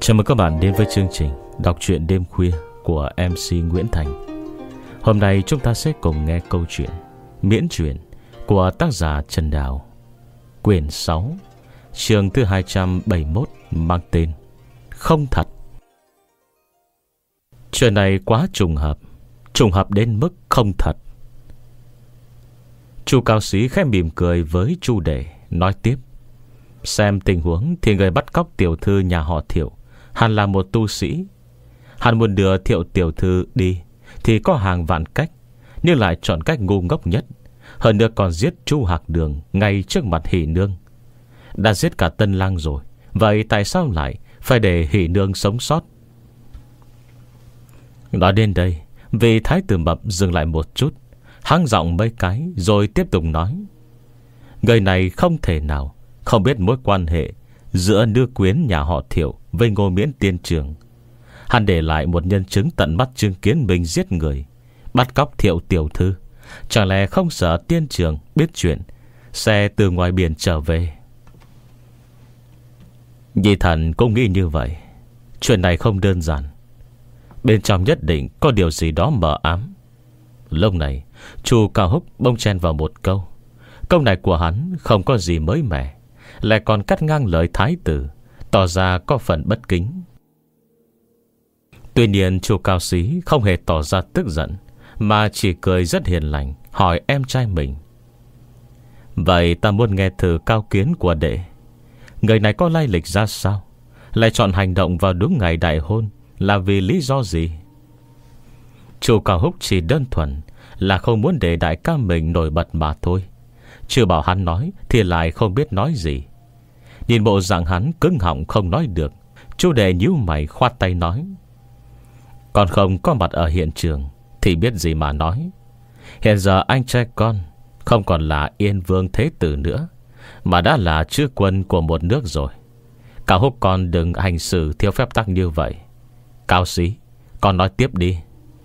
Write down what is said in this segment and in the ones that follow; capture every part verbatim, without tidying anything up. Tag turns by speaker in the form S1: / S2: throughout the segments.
S1: Chào mừng các bạn đến với chương trình Đọc truyện đêm khuya của em xê Nguyễn Thành. Hôm nay chúng ta sẽ cùng nghe câu chuyện miễn truyện của tác giả Trần Đào, quyển sáu, chương thứ hai trăm bảy mươi mốt, mang tên Không Thật. Chuyện này quá trùng hợp, trùng hợp đến mức không thật. Chu Cao Sĩ khẽ mỉm cười với Chu Đệ, nói tiếp: xem tình huống thì người bắt cóc tiểu thư nhà họ Thiệu hẳn là một tu sĩ. Hắn muốn đưa Thiệu tiểu thư đi thì có hàng vạn cách, nhưng lại chọn cách ngu ngốc nhất. Hơn nữa còn giết Chu Hạc Đường ngay trước mặt Hỷ Nương. Đã giết cả Tân Lang rồi, vậy tại sao lại phải để Hỷ Nương sống sót? Nói đến đây, vị thái tử mập dừng lại một chút, hắng giọng mấy cái rồi tiếp tục nói: người này không thể nào không biết mối quan hệ giữa nữ quyến nhà họ Thiệu với Ngô Miễn tiên trường. Hắn để lại một nhân chứng tận mắt chứng kiến mình giết người, bắt cóc Thiệu tiểu thư. Chẳng lẽ không sợ tiên trường biết chuyện sẽ từ ngoài biển trở về? Nhi thần cũng nghĩ như vậy. Chuyện này không đơn giản, bên trong nhất định có điều gì đó mờ ám. Lúc này Chu Cao Húc bông chen vào một câu. Câu này của hắn không có gì mới mẻ, lại còn cắt ngang lời thái tử, tỏ ra có phần bất kính. Tuy nhiên Chu Cao Sĩ không hề tỏ ra tức giận, mà chỉ cười rất hiền lành, hỏi em trai mình: vậy ta muốn nghe thử cao kiến của đệ. Người này có lai lịch ra sao, lại chọn hành động vào đúng ngày đại hôn, là vì lý do gì? Chu Cao Húc chỉ đơn thuần là không muốn để đại ca mình nổi bật mà thôi. Chưa bảo hắn nói thì lại không biết nói gì. Nhìn bộ dạng hắn cứng họng không nói được, Chu Đệ nhíu mày khoát tay nói: con không có mặt ở hiện trường thì biết gì mà nói. Hiện giờ anh trai con không còn là Yên Vương Thế Tử nữa, mà đã là chư quân của một nước rồi. Cao Húc con đừng hành xử thiếu phép tắc như vậy. Cao Sĩ, con nói tiếp đi.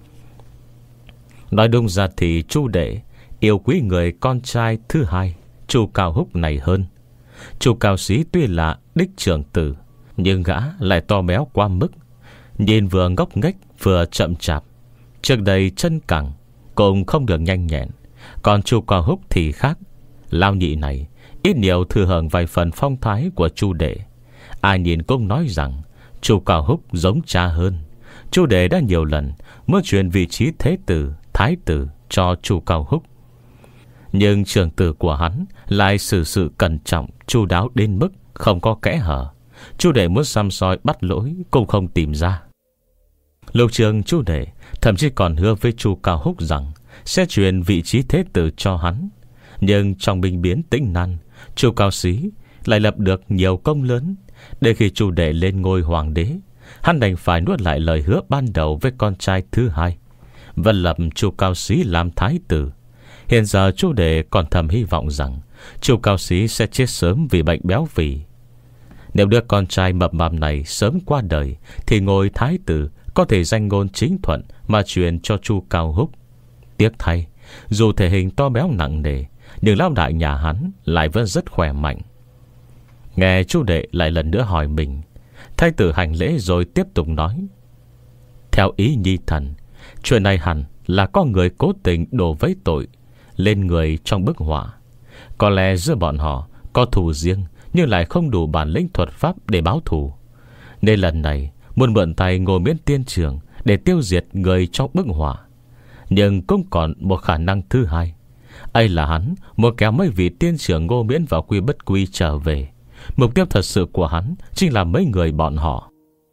S1: Nói đúng ra thì Chu Đệ yêu quý người con trai thứ hai Chu Cao Húc này hơn. Chu Cao Sĩ tuy là đích trưởng tử, nhưng gã lại to béo quá mức, nhìn vừa ngốc nghếch vừa chậm chạp. Trước đây chân cẳng cũng không được nhanh nhẹn. Còn Chu Cao Húc thì khác. Lao nhị này ít nhiều thừa hưởng vài phần phong thái của Chu Đệ. Ai nhìn cũng nói rằng Chu Cao Húc giống cha hơn. Chu Đệ đã nhiều lần muốn truyền vị trí thế tử, thái tử cho Chu Cao Húc, nhưng trưởng tử của hắn lại xử sự cẩn trọng, chu đáo đến mức không có kẽ hở. Chu Đệ muốn săm soi bắt lỗi cũng không tìm ra. Lục trường Chu Đệ thậm chí còn hứa với Chu Cao Húc rằng sẽ truyền vị trí thế tử cho hắn. Nhưng trong binh biến Tĩnh Nan, Chu Cao Sĩ lại lập được nhiều công lớn. Để khi Chu Đệ lên ngôi hoàng đế, hắn đành phải nuốt lại lời hứa ban đầu với con trai thứ hai, vẫn lập Chu Cao Sĩ làm thái tử. Hiện giờ Chu Đệ còn thầm hy vọng rằng Chu Cao Sĩ sẽ chết sớm vì bệnh béo phì. Nếu đứa con trai mập mạp này sớm qua đời, thì ngôi thái tử có thể danh ngôn chính thuận mà truyền cho Chu Cao Húc. Tiếc thay, dù thể hình to béo nặng nề, nhưng lão đại nhà hắn lại vẫn rất khỏe mạnh. Nghe Chu Đệ lại lần nữa hỏi mình, thái tử hành lễ rồi tiếp tục nói: theo ý nhi thần, chuyện này hẳn là có người cố tình đổ vấy tội lên người trong bức họa. Có lẽ giữa bọn họ có thù riêng, nhưng lại không đủ bản lĩnh thuật pháp để báo thù, nên lần này muốn mượn tay Ngô Miễn tiên trường để tiêu diệt người trong bức họa. Nhưng cũng còn một khả năng thứ hai, ấy là hắn muốn kéo mấy vị tiên trưởng Ngô Miễn vào Quy Bất Quy trở về. Mục tiêu thật sự của hắn chính là mấy người bọn họ.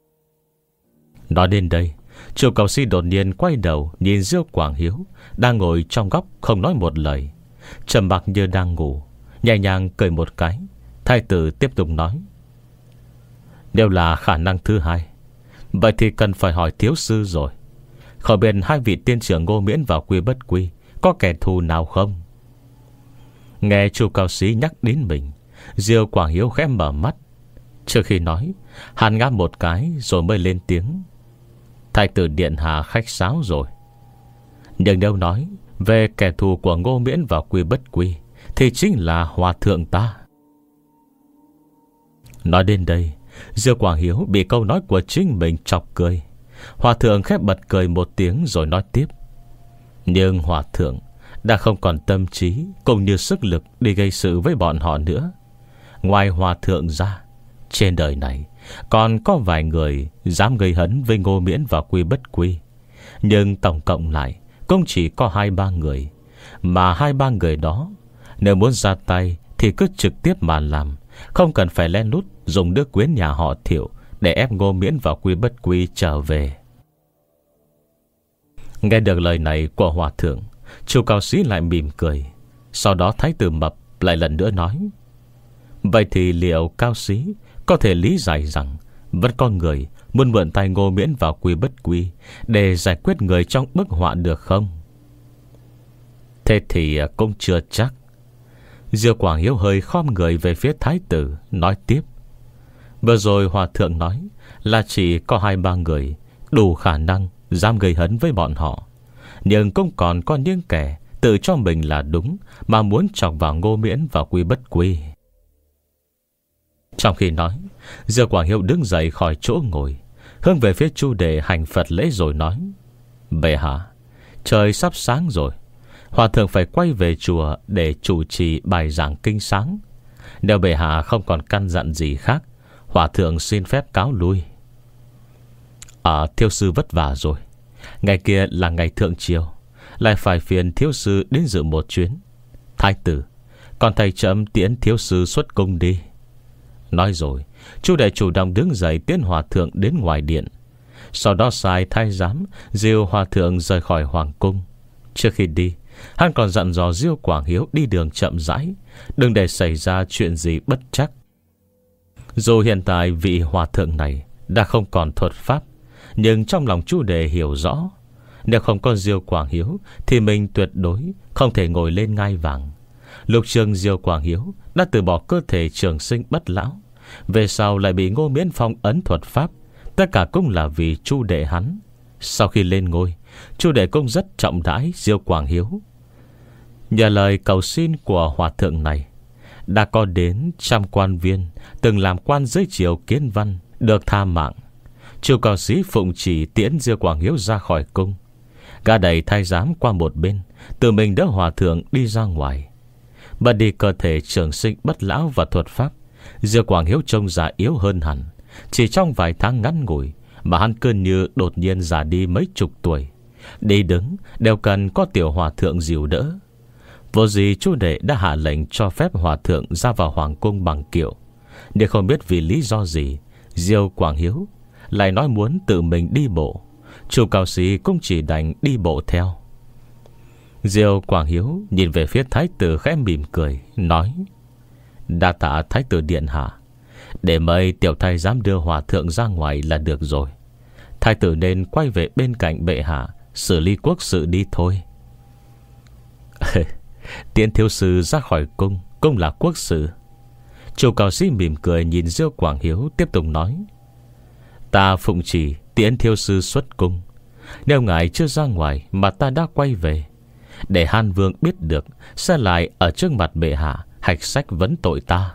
S1: Nói đến đây, Chu Cao Sĩ đột nhiên quay đầu nhìn Diêu Quảng Hiếu đang ngồi trong góc không nói một lời, trầm mặc như đang ngủ, nhẹ nhàng cười một cái. Thái tử tiếp tục nói: nếu là khả năng thứ hai, vậy thì cần phải hỏi thiếu sư rồi. Khỏi biết hai vị tiên trưởng Ngô Miễn vào Quy Bất Quy có kẻ thù nào không? Nghe Chu Cao Sĩ nhắc đến mình, Diêu Quảng Hiếu khẽ mở mắt. Trước khi nói, hắn ngáp một cái rồi mới lên tiếng: thái tử điện hạ khách sáo rồi. Nhưng nếu nói về kẻ thù của Ngô Miễn vào Quy Bất Quy, thì chính là hòa thượng ta. Nói đến đây, Diêu Quảng Hiếu bị câu nói của chính mình chọc cười. Hòa thượng khép bật cười một tiếng rồi nói tiếp: Nhưng hòa thượng đã không còn tâm trí cũng như sức lực đi gây sự với bọn họ nữa. Ngoài hòa thượng ra, trên đời này còn có vài người dám gây hấn với Ngô Miễn và Quy Bất Quy, nhưng tổng cộng lại cũng chỉ có hai ba người. Mà hai ba người đó, nếu muốn ra tay thì cứ trực tiếp mà làm, không cần phải lén lút dùng đứa quyến nhà họ Thiệu để ép Ngô Miễn và Quy Bất Quy trở về. Nghe được lời này của hòa thượng, Chu Cao Sĩ lại mỉm cười. Sau đó Thái tử Mập lại lần nữa nói: Vậy thì liệu Cao Sĩ có thể lý giải rằng vẫn có người muốn mượn tay Ngô Miễn vào Quy Bất Quy để giải quyết người trong bức họa được không? Thế thì cũng chưa chắc. Diêu Quảng Hiếu hơi khom người về phía Thái tử, nói tiếp: Vừa rồi hòa thượng nói là chỉ có hai ba người đủ khả năng dám gây hấn với bọn họ, nhưng cũng còn có những kẻ tự cho mình là đúng mà muốn chọc vào Ngô Miễn và Quy Bất Quy. Trong khi nói, Diêu Quảng Hiếu đứng dậy khỏi chỗ ngồi, hướng về phía Chu Đề hành Phật lễ rồi nói: Bệ hạ, trời sắp sáng rồi, hòa thượng phải quay về chùa để chủ trì bài giảng kinh sáng. Nếu bệ hạ không còn căn dặn gì khác, hòa thượng xin phép cáo lui. À, thiếu sư vất vả rồi. Ngày kia là ngày thượng triều, lại phải phiền thiếu sư đến dự một chuyến. Thái tử, còn thầy chậm tiễn thiếu sư xuất cung đi. Nói rồi, Chu Đệ chủ động đứng dậy tiễn hòa thượng đến ngoài điện. Sau đó sai thái giám dìu hòa thượng rời khỏi hoàng cung. Trước khi đi, hắn còn dặn dò Diêu Quảng Hiếu đi đường chậm rãi, đừng để xảy ra chuyện gì bất trắc. Dù hiện tại vị hòa thượng này đã không còn thuật pháp, nhưng trong lòng Chu Đề hiểu rõ, nếu không có Diêu Quảng Hiếu thì mình tuyệt đối không thể ngồi lên ngai vàng. Lục trường Diêu Quảng Hiếu đã từ bỏ cơ thể trường sinh bất lão, về sau lại bị Ngô Miễn phong ấn thuật pháp, tất cả cũng là vì Chu Đệ hắn. Sau khi lên ngôi, Chu Đệ cũng rất trọng đãi Diêu Quảng Hiếu. Nhờ lời cầu xin của hòa thượng này, đã có đến trăm quan viên từng làm quan dưới triều Kiến Văn được tha mạng. Chu Cao Sĩ phụng chỉ tiễn Diêu Quảng Hiếu ra khỏi cung, gã đẩy thái giám qua một bên, tự mình đỡ hòa thượng đi ra ngoài. Bật đi cơ thể trường sinh bất lão và thuật pháp, Diêu Quảng Hiếu trông già yếu hơn hẳn. Chỉ trong vài tháng ngắn ngủi mà hắn cứ như đột nhiên già đi mấy chục tuổi. Đi đứng đều cần có tiểu hòa thượng dìu đỡ. Vô gì Chu Đệ đã hạ lệnh cho phép hòa thượng ra vào hoàng cung bằng kiệu, nhưng không biết vì lý do gì Diêu Quảng Hiếu lại nói muốn tự mình đi bộ. Chu Cao Sĩ cũng chỉ đành đi bộ theo. Diêu Quảng Hiếu nhìn về phía thái tử khẽ mỉm cười, nói: Đa tạ thái tử điện hạ, để mời tiểu thái giám đưa hòa thượng ra ngoài là được rồi. Thái tử nên quay về bên cạnh bệ hạ xử lý quốc sự đi thôi. Tiễn thiếu sư ra khỏi cung cũng là quốc sự. Chu Cao Sĩ mỉm cười nhìn Diêu Quảng Hiếu, tiếp tục nói: Ta phụng chỉ tiễn thiếu sư xuất cung. Nếu ngài chưa ra ngoài mà ta đã quay về, để Hán Vương biết được, sẽ lại ở trước mặt bệ hạ hạch sách vấn tội ta.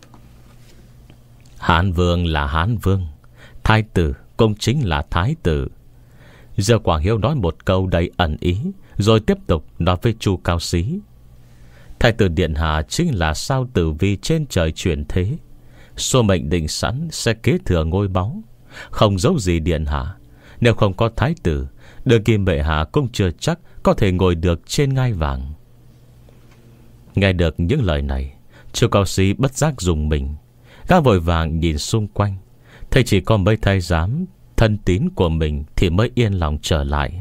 S1: Hán Vương là Hán Vương, thái tử cũng chính là thái tử. Diêu Quảng Hiếu nói một câu đầy ẩn ý, rồi tiếp tục nói với Chu Cao Sĩ: Thái tử điện hạ chính là sao tử vi trên trời chuyển thế, số mệnh định sẵn sẽ kế thừa ngôi báu, không giấu gì điện hạ. Nếu không có thái tử, đương kim bệ hạ cũng chưa chắc có thể ngồi được trên ngai vàng. Nghe được những lời này, Chu Cao Sĩ bất giác dùng mình. Gã vội vàng nhìn xung quanh, thấy chỉ có mấy thái giám thân tín của mình thì mới yên lòng trở lại.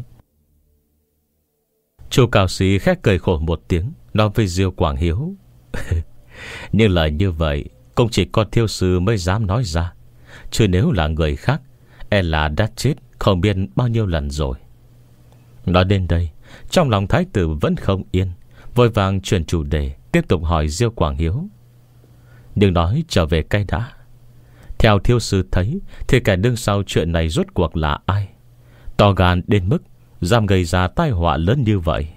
S1: Chu Cao Sĩ khẽ cười khổ một tiếng, nói với Diêu Quảng Hiếu: Nhưng lời như vậy cũng chỉ có thiếu sư mới dám nói ra, chứ nếu là người khác, e là đã chết không biết bao nhiêu lần rồi. Nói đến đây, trong lòng thái tử vẫn không yên, vội vàng chuyển chủ đề, tiếp tục hỏi Diêu Quảng Hiếu: Nhưng nói trở về cái đã, theo thiếu sư thấy thì kẻ đứng sau chuyện này rốt cuộc là ai, to gan đến mức dám gây ra tai họa lớn như vậy?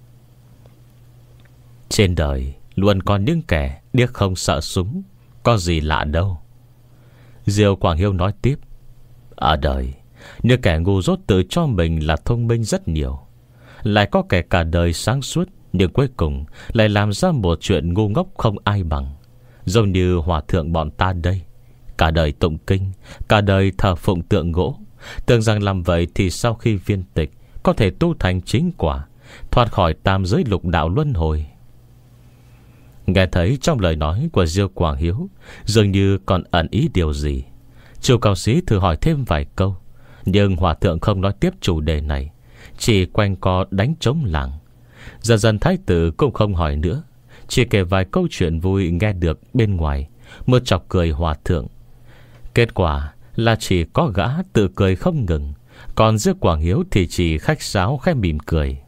S1: Trên đời luôn có những kẻ điếc không sợ súng, có gì lạ đâu. Diêu Quảng Hiếu nói tiếp: ở đời, như kẻ ngu dốt tự cho mình là thông minh rất nhiều, lại có kẻ cả đời sáng suốt, nhưng cuối cùng lại làm ra một chuyện ngu ngốc không ai bằng. Giống như hòa thượng bọn ta đây, cả đời tụng kinh, cả đời thờ phụng tượng gỗ, tưởng rằng làm vậy thì sau khi viên tịch có thể tu thành chính quả, thoát khỏi tam giới lục đạo luân hồi. Nghe thấy trong lời nói của Diêu Quảng Hiếu dường như còn ẩn ý điều gì, Chu Cao Sĩ thử hỏi thêm vài câu, nhưng hòa thượng không nói tiếp chủ đề này, chỉ quanh co đánh trống lảng. Dần dần thái tử cũng không hỏi nữa, chỉ kể vài câu chuyện vui nghe được bên ngoài, một chọc cười hòa thượng. Kết quả là chỉ có gã tự cười không ngừng, còn Diêu Quảng Hiếu thì chỉ khách sáo khẽ mỉm cười.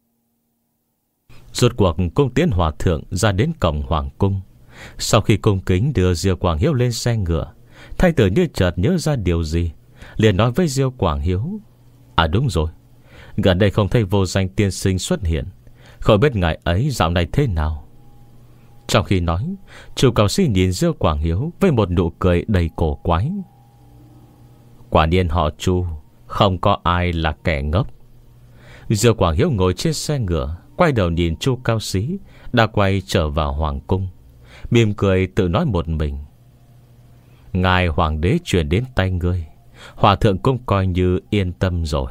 S1: Rốt cuộc cung tiến hòa thượng ra đến cổng hoàng cung. Sau khi cung kính đưa Diêu Quảng Hiếu lên xe ngựa, thái tử như chợt nhớ ra điều gì, liền nói với Diêu Quảng Hiếu: à đúng rồi, gần đây không thấy Vô Danh tiên sinh xuất hiện, không biết ngài ấy dạo này thế nào. Trong khi nói, Chu Cao Sĩ nhìn Diêu Quảng Hiếu với một nụ cười đầy cổ quái. Quả nhiên họ Chu không có ai là kẻ ngốc. Diêu Quảng Hiếu ngồi trên xe ngựa, quay đầu nhìn Chu Cao Sĩ đã quay trở vào hoàng cung, mỉm cười tự nói một mình: ngài hoàng đế truyền đến tay ngươi, hòa thượng cũng coi như yên tâm rồi.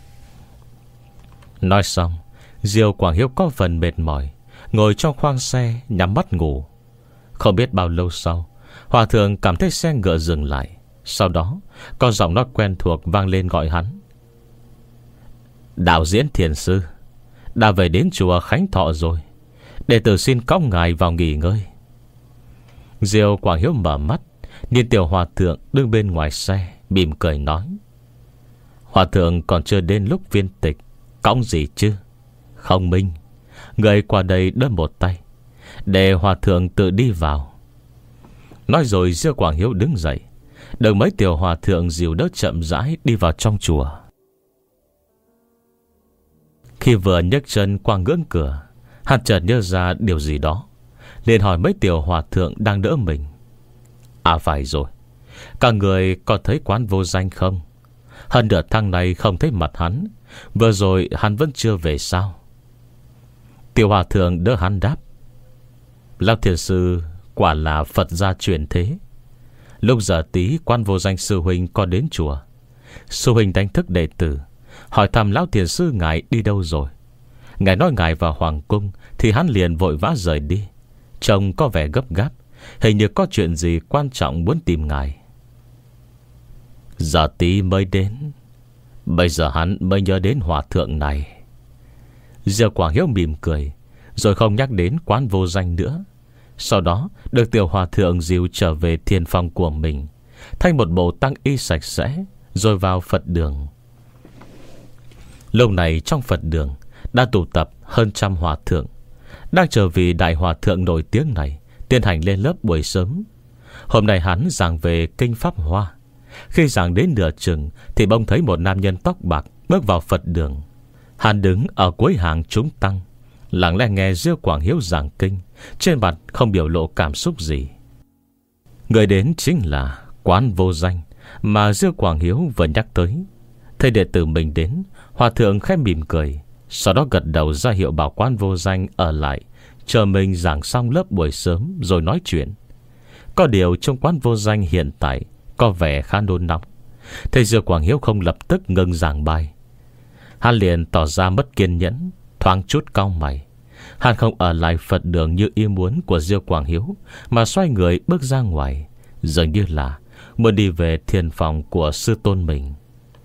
S1: Nói xong, Diêu Quảng Hiếu có phần mệt mỏi, ngồi trong khoang xe nhắm mắt ngủ. Không biết bao lâu sau, hòa thượng cảm thấy xe ngựa dừng lại. Sau đó có giọng nói quen thuộc vang lên gọi hắn: đạo diễn thiền sư đã về đến chùa Khánh Thọ rồi, đệ tử xin cõng ngài vào nghỉ ngơi. Diêu Quảng Hiếu mở mắt, nhìn tiểu hòa thượng đứng bên ngoài xe, mỉm cười nói: hòa thượng còn chưa đến lúc viên tịch, cõng gì chứ? Không minh, người qua đây đỡ một tay, để hòa thượng tự đi vào. Nói rồi Diêu Quảng Hiếu đứng dậy, đợi mấy tiểu hòa thượng dìu đỡ chậm rãi đi vào trong chùa. Khi vừa nhấc chân qua ngưỡng cửa, hắn chợt nhớ ra điều gì đó, liền hỏi mấy tiểu hòa thượng đang đỡ mình: à phải rồi, các người có thấy quán Vô Danh không? Hơn nửa tháng này không thấy mặt hắn, vừa rồi hắn vẫn chưa về sao? Tiểu hòa thượng đỡ hắn đáp: lão thiền sư quả là Phật gia truyền thế. Lúc giờ tí quan Vô Danh sư huynh có đến chùa, sư huynh đánh thức đệ tử, hỏi thăm lão thiền sư ngài đi đâu rồi. Ngài nói ngài vào hoàng cung, thì hắn liền vội vã rời đi, trông có vẻ gấp gáp, hình như có chuyện gì quan trọng muốn tìm ngài. Giờ tí mới đến, bây giờ hắn mới nhớ đến hòa thượng này. Diêu Quảng Hiếu mỉm cười, rồi không nhắc đến quán Vô Danh nữa. Sau đó được tiểu hòa thượng dìu trở về thiền phòng của mình, thay một bộ tăng y sạch sẽ, rồi vào Phật đường. Lúc này trong Phật đường đã tụ tập hơn trăm hòa thượng, đang chờ vì đại hòa thượng nổi tiếng này tiến hành lên lớp buổi sớm. Hôm nay hắn giảng về kinh Pháp Hoa. Khi giảng đến nửa chừng thì bỗng thấy một nam nhân tóc bạc bước vào Phật đường. Hắn đứng ở cuối hàng chúng tăng, lặng lẽ nghe Diêu Quảng Hiếu giảng kinh, trên mặt không biểu lộ cảm xúc gì. Người đến chính là quán Vô Danh mà Diêu Quảng Hiếu vừa nhắc tới. Thấy đệ tử mình đến, hòa thượng khẽ mỉm cười, sau đó gật đầu ra hiệu bảo quán Vô Danh ở lại, chờ mình giảng xong lớp buổi sớm rồi nói chuyện. Có điều trong quán Vô Danh hiện tại có vẻ khá nôn nóng. Thầy Diêu Quảng Hiếu không lập tức ngừng giảng bài, hắn liền tỏ ra mất kiên nhẫn, thoáng chút cau mày. Hắn không ở lại Phật đường như ý muốn của Diêu Quảng Hiếu, mà xoay người bước ra ngoài, dường như là muốn đi về thiền phòng của sư tôn mình.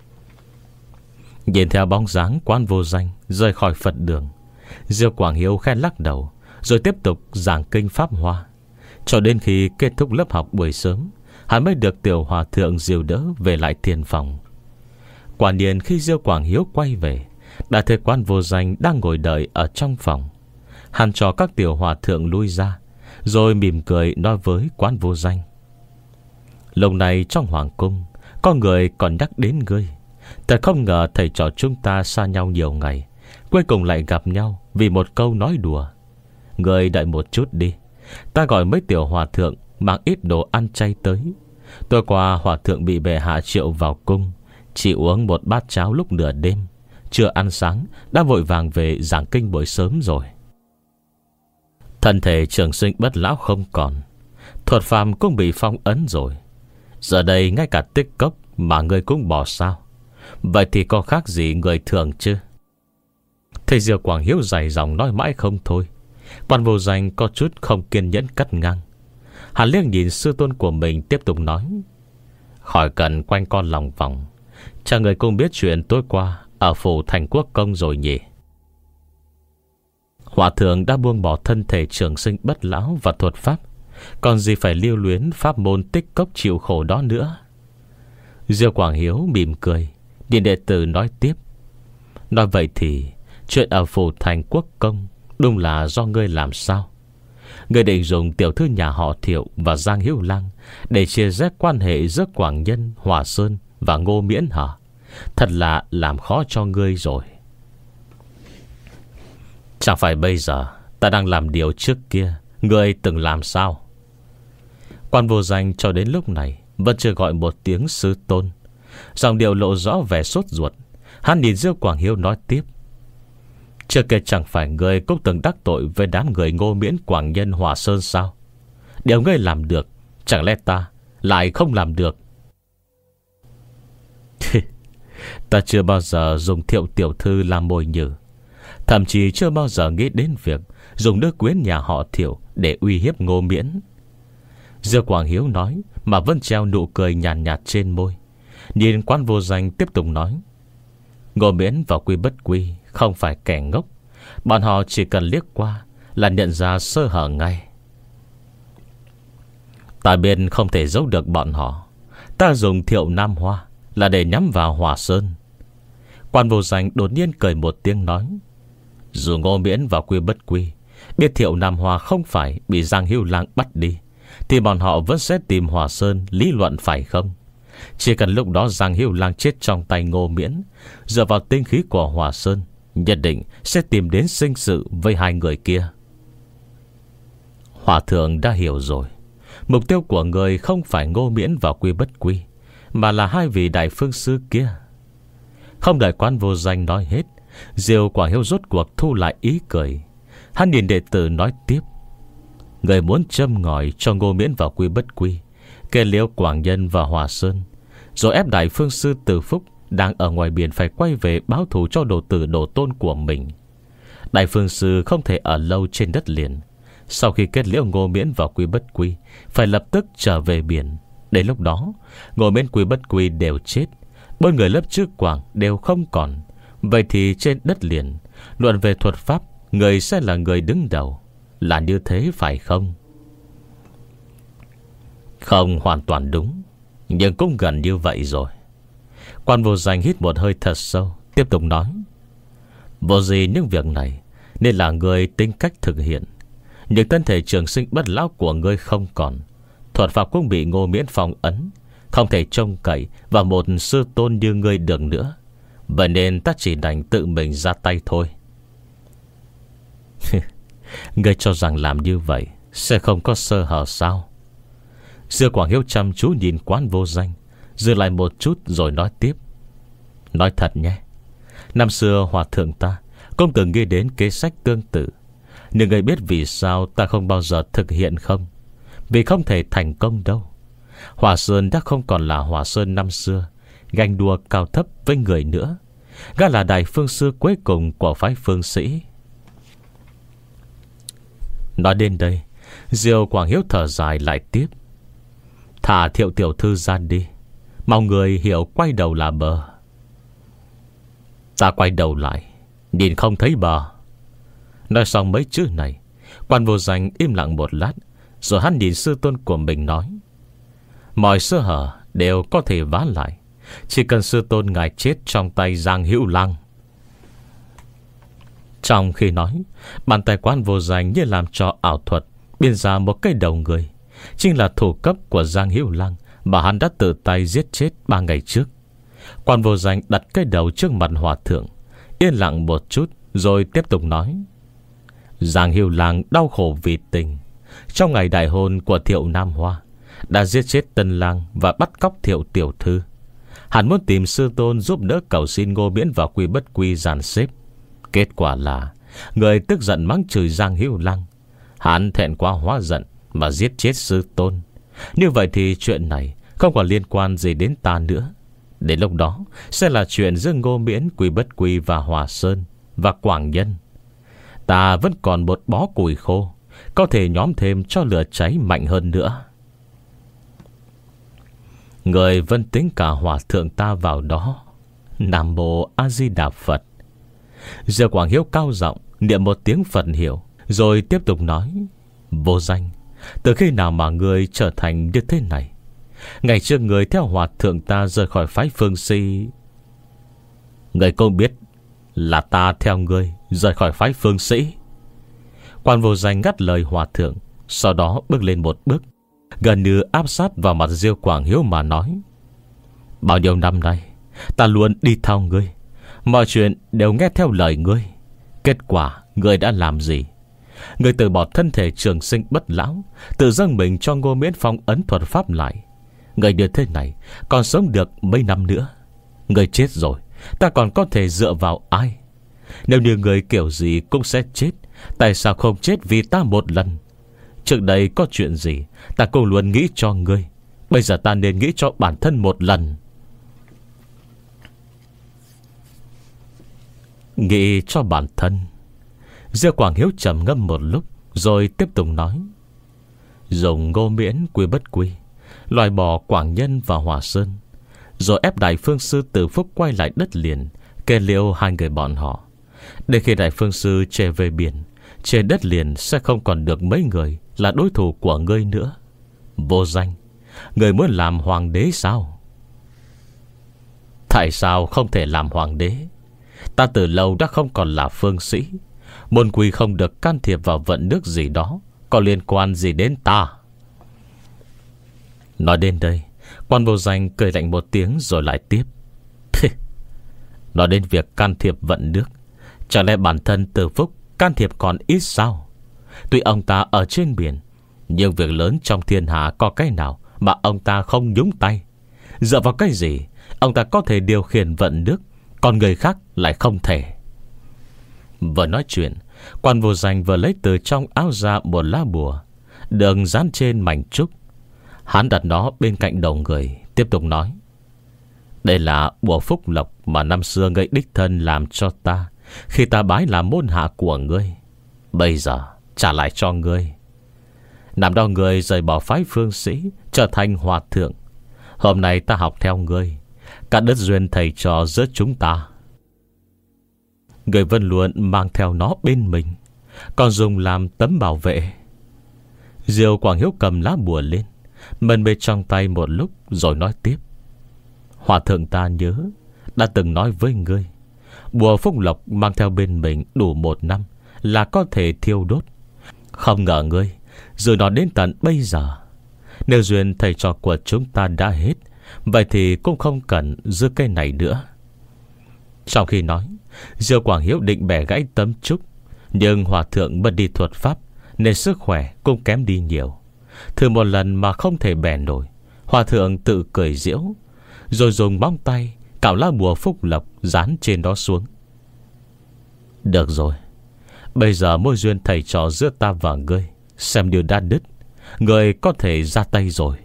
S1: Nhìn theo bóng dáng quán Vô Danh rời khỏi Phật đường, Diêu Quảng Hiếu khen lắc đầu, rồi tiếp tục giảng kinh Pháp Hoa. Cho đến khi kết thúc lớp học buổi sớm, hắn mới được tiểu hòa thượng dìu đỡ về lại thiền phòng. Quả nhiên khi Diêu Quảng Hiếu quay về, đã thấy quán Vô Danh đang ngồi đợi ở trong phòng. Hắn cho các tiểu hòa thượng lui ra, rồi mỉm cười nói với quán Vô Danh: lúc này trong hoàng cung có người còn nhắc đến ngươi. Thật không ngờ thầy trò chúng ta xa nhau nhiều ngày, cuối cùng lại gặp nhau vì một câu nói đùa. Ngươi đợi một chút đi, ta gọi mấy tiểu hòa thượng mang ít đồ ăn chay tới. Tối qua hòa thượng bị bệ hạ triệu vào cung, chỉ uống một bát cháo lúc nửa đêm, chưa ăn sáng đã vội vàng về giảng kinh buổi sớm rồi. Thân thể trường sinh bất lão không còn, thuật phàm cũng bị phong ấn rồi. Giờ đây ngay cả tích cốc mà ngươi cũng bỏ sao? Vậy thì có khác gì người thường chứ? Thầy Diệu Quảng Hiếu dài dòng nói mãi không thôi. Quan Vô Danh có chút không kiên nhẫn cắt ngang. Hắn liếc nhìn sư tôn của mình, tiếp tục nói: khỏi cần quanh con lòng vòng, cha người cũng biết chuyện tối qua ở phủ Thành Quốc Công rồi nhỉ? Hòa thượng đã buông bỏ thân thể trường sinh bất lão và thuật pháp, còn gì phải lưu luyến pháp môn tích cốc chịu khổ đó nữa. Diêu Quảng Hiếu mỉm cười, điện đệ tử nói tiếp: nói vậy thì chuyện ở phủ Thành Quốc Công đúng là do ngươi làm sao? Ngươi định dùng tiểu thư nhà họ Thiệu và Giang Hữu Lang để chia rẽ quan hệ giữa Quảng Nhân, Hòa Sơn và Ngô Miễn hả? Thật là làm khó cho ngươi rồi. Chẳng phải bây giờ ta đang làm điều trước kia ngươi từng làm sao? Quan Vô Danh cho đến lúc này vẫn chưa gọi một tiếng sư tôn, giọng điệu lộ rõ vẻ sốt ruột. Hắn nhìn Diêu Quảng Hiếu nói tiếp: chưa kể chẳng phải ngươi cũng từng đắc tội với đám người Ngô Miễn, Quảng Nhân, Hòa Sơn sao? Điều ngươi làm được, chẳng lẽ ta lại không làm được? Ta chưa bao giờ dùng Thiệu tiểu thư làm mồi nhử, thậm chí chưa bao giờ nghĩ đến việc dùng nữ quyến nhà họ Thiệu để uy hiếp Ngô Miễn. Diêu Quảng Hiếu nói mà vẫn treo nụ cười nhàn nhạt, nhạt trên môi. Nhìn Quan Vô Danh tiếp tục nói: Ngô Miễn và Quy Bất Quy không phải kẻ ngốc, bọn họ chỉ cần liếc qua là nhận ra sơ hở ngay. Ta biết không thể giấu được bọn họ. Ta dùng Thiệu Nam Hoa là để nhắm vào Hòa Sơn. Quan Vô Danh đột nhiên cười một tiếng nói: dù Ngô Miễn và Quy Bất Quy biết Thiệu Nam Hoa không phải bị Giang Hữu Lang bắt đi, thì bọn họ vẫn sẽ tìm Hòa Sơn lý luận, phải không? Chỉ cần lúc đó Giang Hữu Lang chết trong tay Ngô Miễn, dựa vào tinh khí của Hòa Sơn, nhất định sẽ tìm đến sinh sự với hai người kia. Hòa thượng đã hiểu rồi. Mục tiêu của người không phải Ngô Miễn và Quy Bất Quy, mà là hai vị đại phương sư kia. Không đợi Quan Vô Danh nói hết, Diêu Quảng Hiếu rốt cuộc thu lại ý cười. Hắn nhìn đệ tử nói tiếp: người muốn châm ngòi cho Ngô Miễn và Quy Bất Quy, kê liễu Quảng Nhân và Hòa Sơn, rồi ép đại phương sư Từ Phúc đang ở ngoài biển phải quay về báo thù cho đồ tử đồ tôn của mình. Đại phương sư không thể ở lâu trên đất liền. Sau khi kết liễu Ngô Miễn và Quy Bất Quy, phải lập tức trở về biển. Đến lúc đó Ngô Miễn, Quy Bất Quy đều chết, bốn người lớp trước Quảng đều không còn. Vậy thì trên đất liền, luận về thuật pháp, người sẽ là người đứng đầu. Là như thế phải không? Không hoàn toàn đúng, nhưng cũng gần như vậy rồi. Quan Vô Danh hít một hơi thật sâu, tiếp tục nói: vô gì những việc này nên là người tính cách thực hiện. Nhưng thân thể trường sinh bất lão của ngươi không còn, thuật pháp cũng bị Ngô Miễn phong ấn, không thể trông cậy vào một sư tôn như ngươi được nữa. Vậy nên ta chỉ đành tự mình ra tay thôi. Ngươi cho rằng làm như vậy sẽ không có sơ hở sao? Diêu Quảng Hiếu chăm chú nhìn Quan Vô Danh, dừng lại một chút rồi nói tiếp: nói thật nhé, năm xưa hòa thượng ta cũng từng nghĩ đến kế sách tương tự. Nhưng ngươi biết vì sao ta không bao giờ thực hiện không? Vì không thể thành công đâu. Hòa Sơn đã không còn là Hòa Sơn năm xưa, ganh đua cao thấp với người nữa. Gã là đại phương sư cuối cùng của phái phương sĩ. Nói đến đây, Diêu Quảng Hiếu thở dài lại tiếp: thả Thiệu tiểu thư ra đi, mong người hiểu quay đầu là bờ. Ta quay đầu lại, nhìn không thấy bờ. Nói xong mấy chữ này, Quan Vô Danh im lặng một lát, rồi hắn nhìn sư tôn của mình nói: mọi sơ hở đều có thể vá lại, chỉ cần sư tôn ngài chết trong tay Giang Hữu Lang. Trong khi nói, bàn tay Quan Vô Danh như làm trò ảo thuật, biên ra một cây đầu người, chính là thủ cấp của Giang Hữu Lang mà hắn đã tự tay giết chết ba ngày trước. Quan Vô Danh đặt cây đầu trước mặt hòa thượng, yên lặng một chút rồi tiếp tục nói: Giang Hữu Lang đau khổ vì tình. Trong ngày đại hôn của Thiệu Nam Hoa, đã giết chết Tân Lang và bắt cóc Thiệu tiểu thư. Hắn muốn tìm sư tôn giúp đỡ cầu xin Ngô Miễn và Quy Bất Quy dàn xếp. Kết quả là người tức giận mắng chửi Giang Hữu Lăng. Hắn thẹn quá hóa giận mà giết chết sư tôn. Như vậy thì chuyện này không còn liên quan gì đến ta nữa. Đến lúc đó sẽ là chuyện giữa Ngô Miễn, Quy Bất Quy và Hòa Sơn và Quảng Nhân. Ta vẫn còn một bó củi khô, có thể nhóm thêm cho lửa cháy mạnh hơn nữa. Người vẫn tính cả hòa thượng ta vào đó. Nam Mô A Di Đà Phật. Diệu Quảng Hiếu cao giọng niệm một tiếng Phật hiệu, rồi tiếp tục nói: Vô Danh, từ khi nào mà người trở thành như thế này? Ngày trước người theo hòa thượng ta rời khỏi phái Phương Sĩ. Người không biết là ta theo người rời khỏi phái Phương Sĩ. Quan Vô Danh ngắt lời hòa thượng, sau đó bước lên một bước, gần như áp sát vào mặt Diêu Quảng Hiếu mà nói: Bao nhiêu năm nay ta luôn đi theo ngươi, mọi chuyện đều nghe theo lời ngươi. Kết quả ngươi đã làm gì? Ngươi từ bỏ thân thể trường sinh bất lão, tự dâng mình cho Ngô Miễn phong ấn thuật pháp lại. Ngươi như thế này còn sống được mấy năm nữa? Ngươi chết rồi, ta còn có thể dựa vào ai? Nếu như người kiểu gì cũng sẽ chết, tại sao không chết vì ta một lần? Trước đây có chuyện gì ta cũng luôn nghĩ cho ngươi, bây giờ ta nên nghĩ cho bản thân một lần. Nghĩ cho bản thân. Diêu Quảng Hiếu trầm ngâm một lúc, rồi tiếp tục nói: Dùng Ngô Miễn, Quy Bất Quy, loại bỏ Quảng Nhân và Hòa Sơn, rồi ép Đại Phương Sư Từ Phúc quay lại đất liền, kê liêu hai người bọn họ. Để khi Đại Phương Sư trở về biển, trên đất liền sẽ không còn được mấy người là đối thủ của ngươi nữa. Vô Danh, người muốn làm hoàng đế sao? Tại sao không thể làm hoàng đế? Ta từ lâu đã không còn là phương sĩ. Môn quy không được can thiệp vào vận nước gì đó, có liên quan gì đến ta? Nói đến đây, Quan Vô Danh cười lạnh một tiếng rồi lại tiếp: Nói đến việc can thiệp vận nước, chẳng lẽ bản thân Từ Phúc can thiệp còn ít sao? Tuy ông ta ở trên biển, nhưng việc lớn trong thiên hạ có cái nào mà ông ta không nhúng tay? Dựa vào cái gì ông ta có thể điều khiển vận nước, còn người khác lại không thể? Vừa nói chuyện, Quan Vô Danh vừa lấy từ trong áo ra một lá bùa, đường dán trên mảnh trúc. Hắn đặt nó bên cạnh đầu người, tiếp tục nói: Đây là bùa phúc lộc mà năm xưa ngươi đích thân làm cho ta khi ta bái làm môn hạ của ngươi. Bây giờ trả lại cho ngươi. Năm đó ngươi rời bỏ phái Phương Sĩ, trở thành hòa thượng. Hôm nay ta học theo ngươi, cả đất duyên thầy trò giữa chúng ta. Người vẫn luôn mang theo nó bên mình, còn dùng làm tấm bảo vệ. Diêu Quảng Hiếu cầm lá bùa lên, mân mê trong tay một lúc rồi nói tiếp: Hòa thượng ta nhớ đã từng nói với ngươi, bùa phúc lộc mang theo bên mình đủ một năm là có thể thiêu đốt. Không ngờ ngươi giữ nó đến tận bây giờ. Nếu duyên thầy trò của chúng ta đã hết, vậy thì cũng không cần giữ cây này nữa. Trong khi nói, Diêu Quảng Hiếu định bẻ gãy tấm trúc, nhưng hòa thượng mất đi thuật pháp nên sức khỏe cũng kém đi nhiều. Thử một lần mà không thể bẻ nổi, hòa thượng tự cười giễu, rồi dùng móng tay cạo lá bùa phúc lộc dán trên đó xuống. Được rồi, bây giờ mối duyên thầy trò giữa ta và ngươi xem như đã đứt, ngươi có thể ra tay rồi.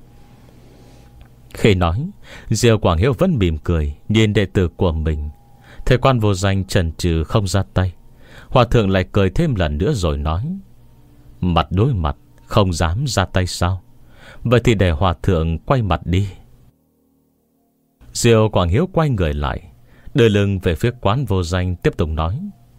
S1: Khi nói, Diêu Quảng Hiếu vẫn mỉm cười nhìn đệ tử của mình. Thầy Quan Vô Danh chần chừ không ra tay, hòa thượng lại cười thêm lần nữa rồi nói: Mặt đối mặt không dám ra tay sao? Vậy thì để hòa thượng quay mặt đi. Diêu Quảng Hiếu quay người lại, đưa lưng về phía Quán Vô Danh, tiếp tục nói: